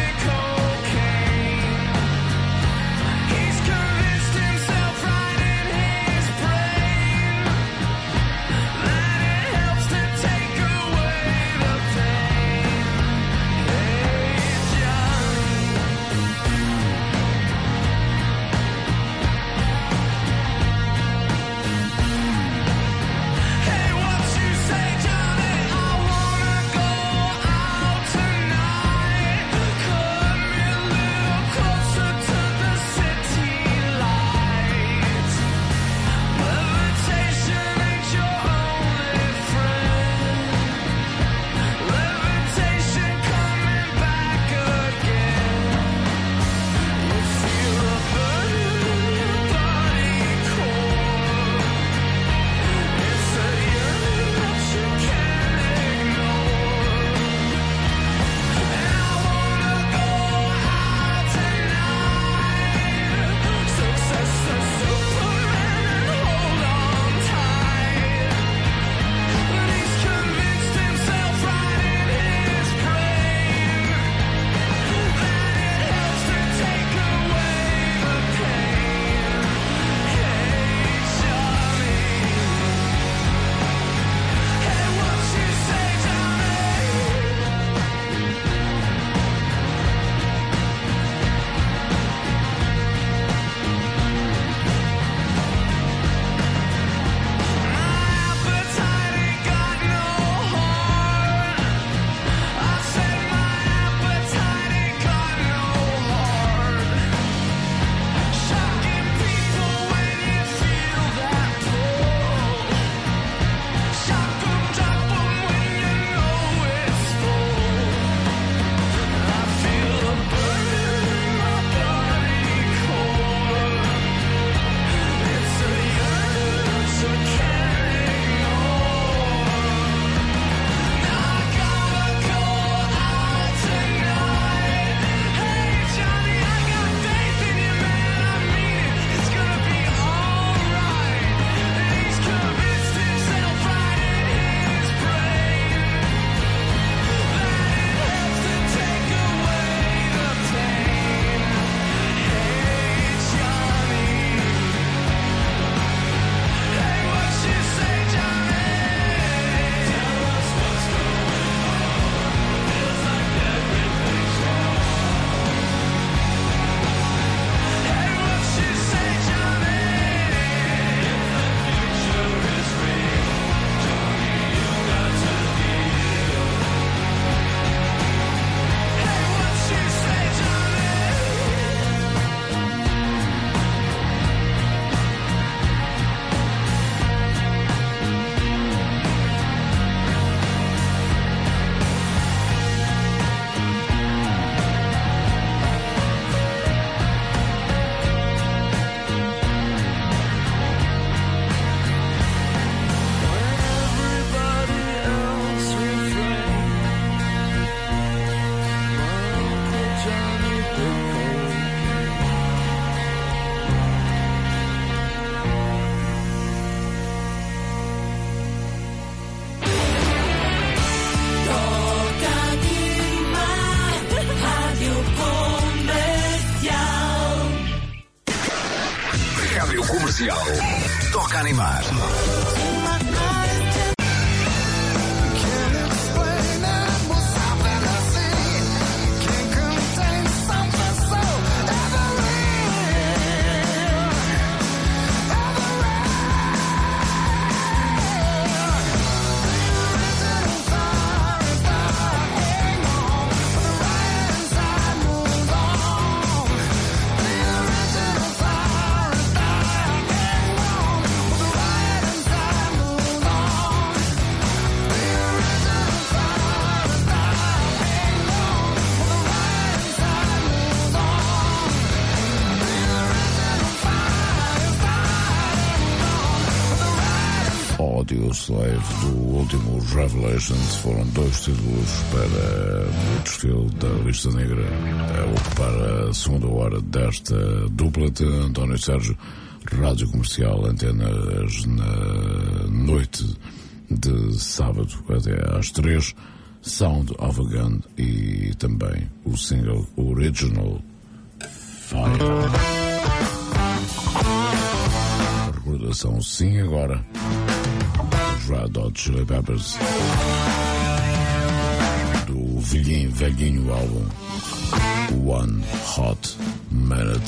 Toca Animar. Audioslave do último Revelations foram dois títulos para o estilo da lista negra a ocupar a segunda hora desta dupla de António Sérgio, Rádio Comercial, antenas na noite de sábado até às três, Sound of a Gun e também o single Original Fire. Recordação sim agora. Red Hot Chili Peppers do velhinho, velhinho álbum One Hot Minute.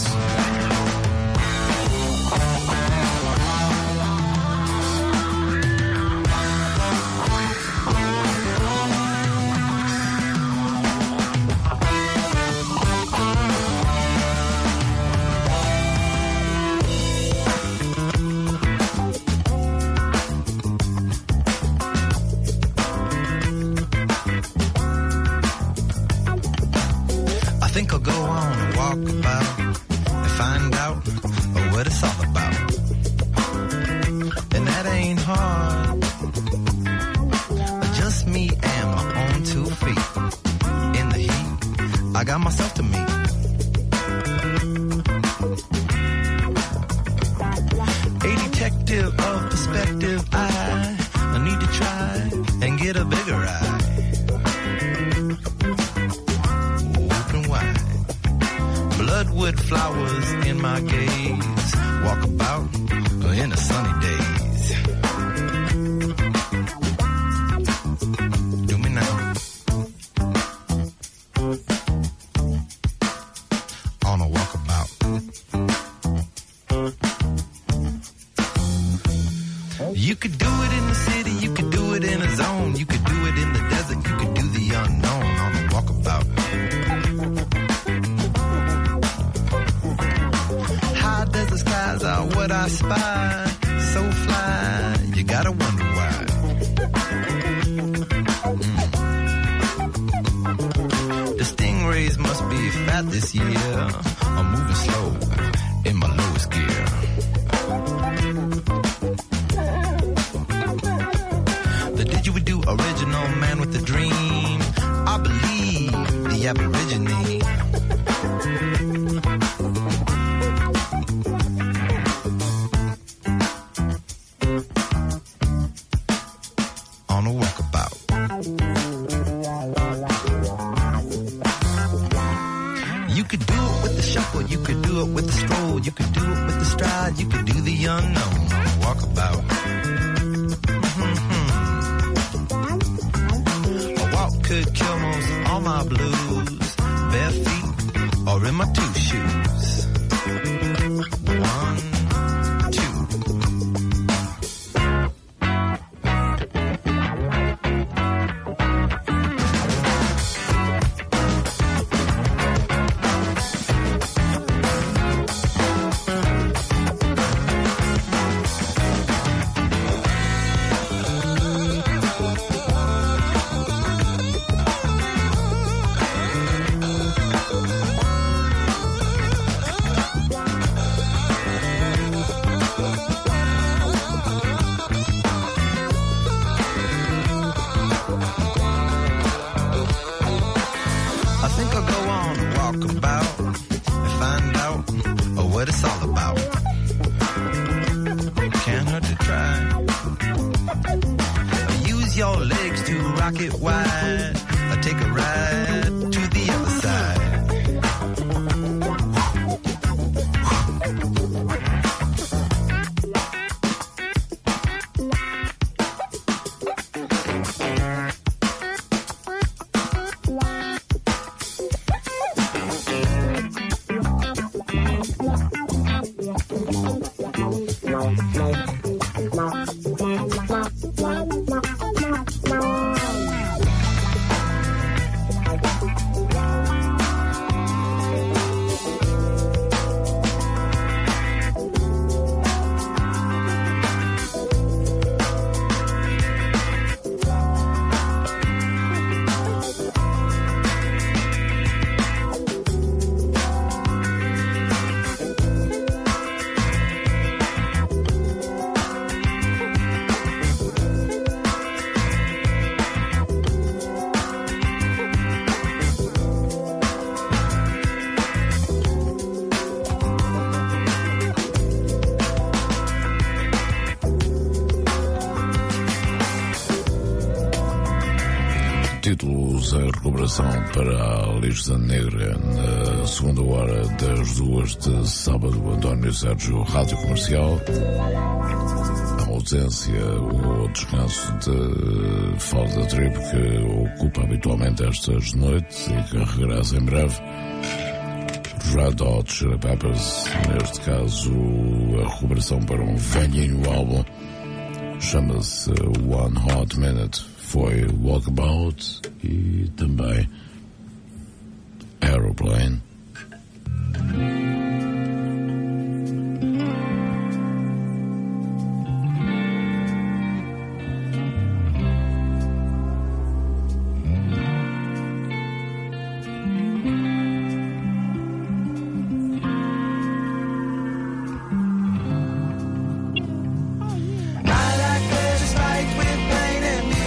títulos em recuperação para a lista negra na segunda hora das duas de sábado. António Sérgio, Rádio Comercial. A ausência, o descanso de Falda Trip, que ocupa habitualmente estas noites e que regressa em breve. Red Hot Chili Peppers, neste caso a recuperação para um velhinho álbum, chama-se One Hot Minute. Foi Walkabout e também Aeroplane.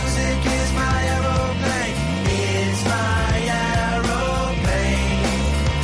It's my aeroplane.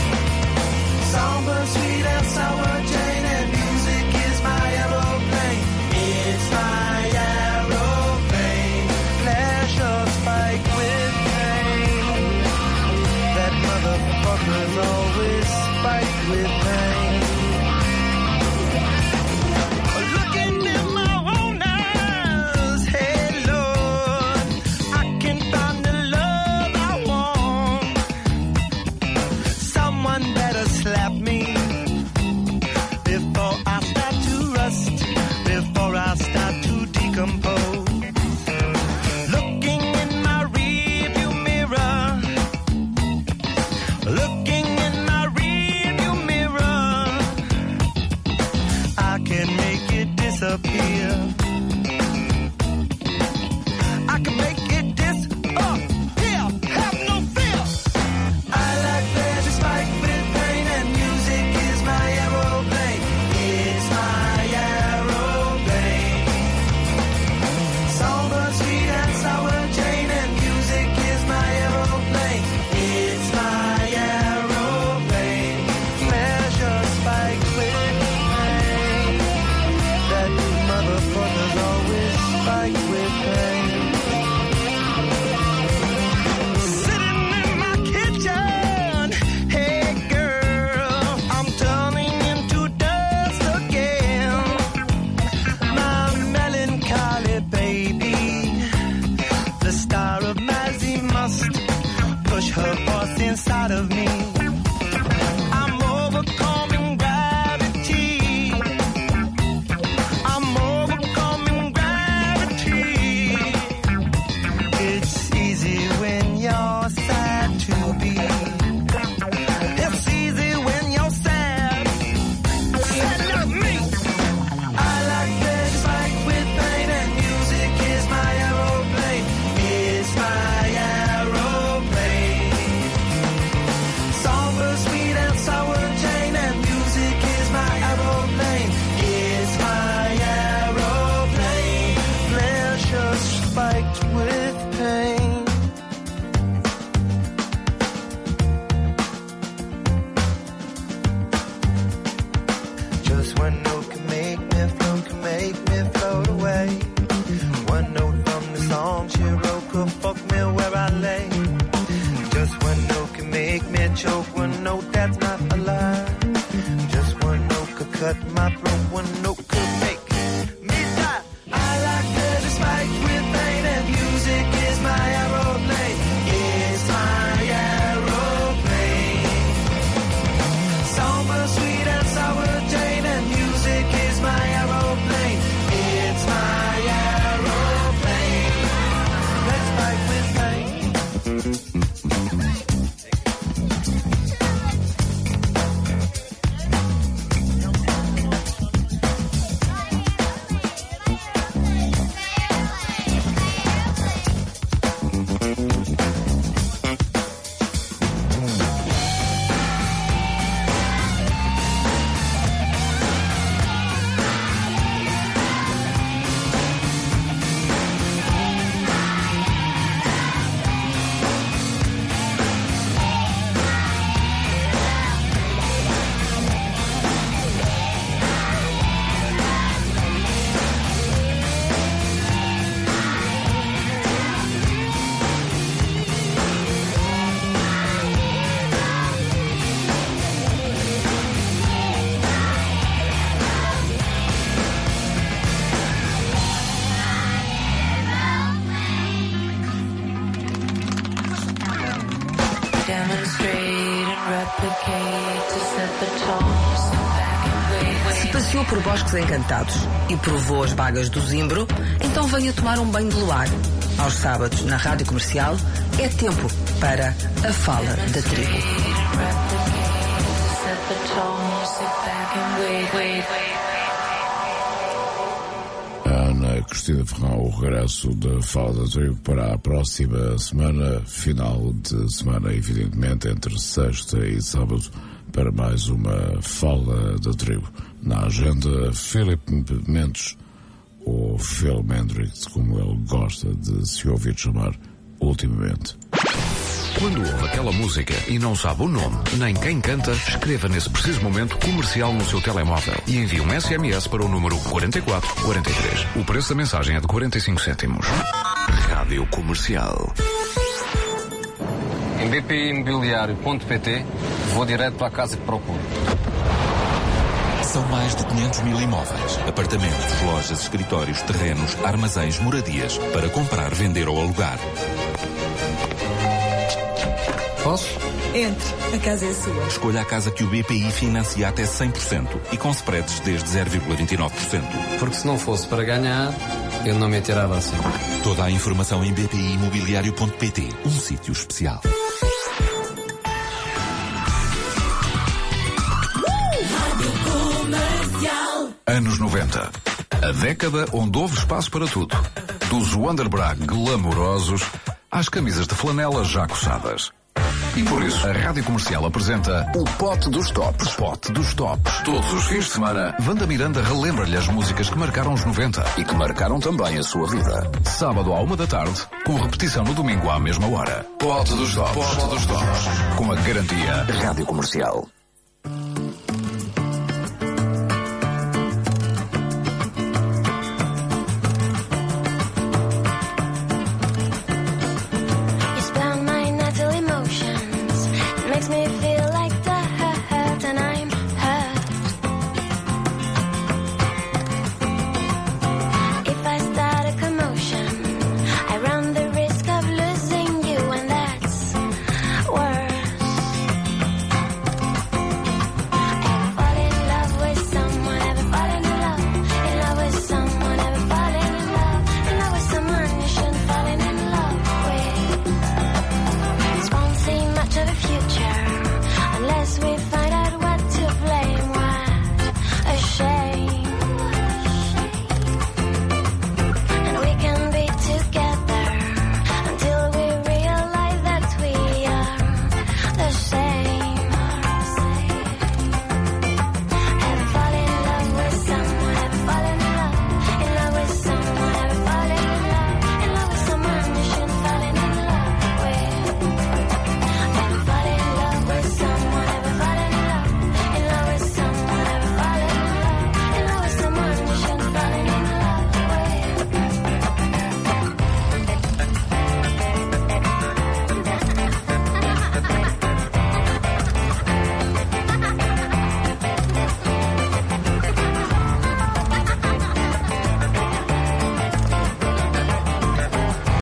Se passeou por bosques encantados e provou as bagas do Zimbro, então venha tomar um banho de luar. Aos sábados, na Rádio Comercial, é tempo para a Fala da Tribo. Ana Cristina Ferrão, o regresso da Fala da Tribo para a próxima semana, final de semana, evidentemente, entre sexta e sábado, para mais uma Fala da Tribo. Na agenda, Filipe Mendes, ou Phil Mendrix, como ele gosta de se ouvir chamar ultimamente. Quando ouve aquela música e não sabe o nome, nem quem canta, escreva nesse preciso momento comercial no seu telemóvel e envie um S M S para o número quarenta e quatro quarenta e três. O preço da mensagem é de quarenta e cinco cêntimos. Rádio Comercial. Em b p i imobiliário ponto p t vou direto para a casa que procuro. São mais de quinhentos mil imóveis, apartamentos, lojas, escritórios, terrenos, armazéns, moradias, para comprar, vender ou alugar. Posso? Entre, a casa é sua. Escolha a casa que o B P I financia até cem por cento e com spreads desde zero vírgula vinte e nove por cento. Porque se não fosse para ganhar, eu não me atirava assim. Toda a informação em b p i imobiliário ponto p t, um sítio especial. Anos noventa. A década onde houve espaço para tudo. Dos Wonderbra glamourosos às camisas de flanela já coçadas. E por isso, a Rádio Comercial apresenta o Pote dos Tops. Pote dos Tops. Todos os fins de semana, Wanda Miranda relembra-lhe as músicas que marcaram os noventa e que marcaram também a sua vida. Sábado à uma da tarde, com repetição no domingo à mesma hora. Pote dos Tops. Pote dos Tops. Com a garantia Rádio Comercial.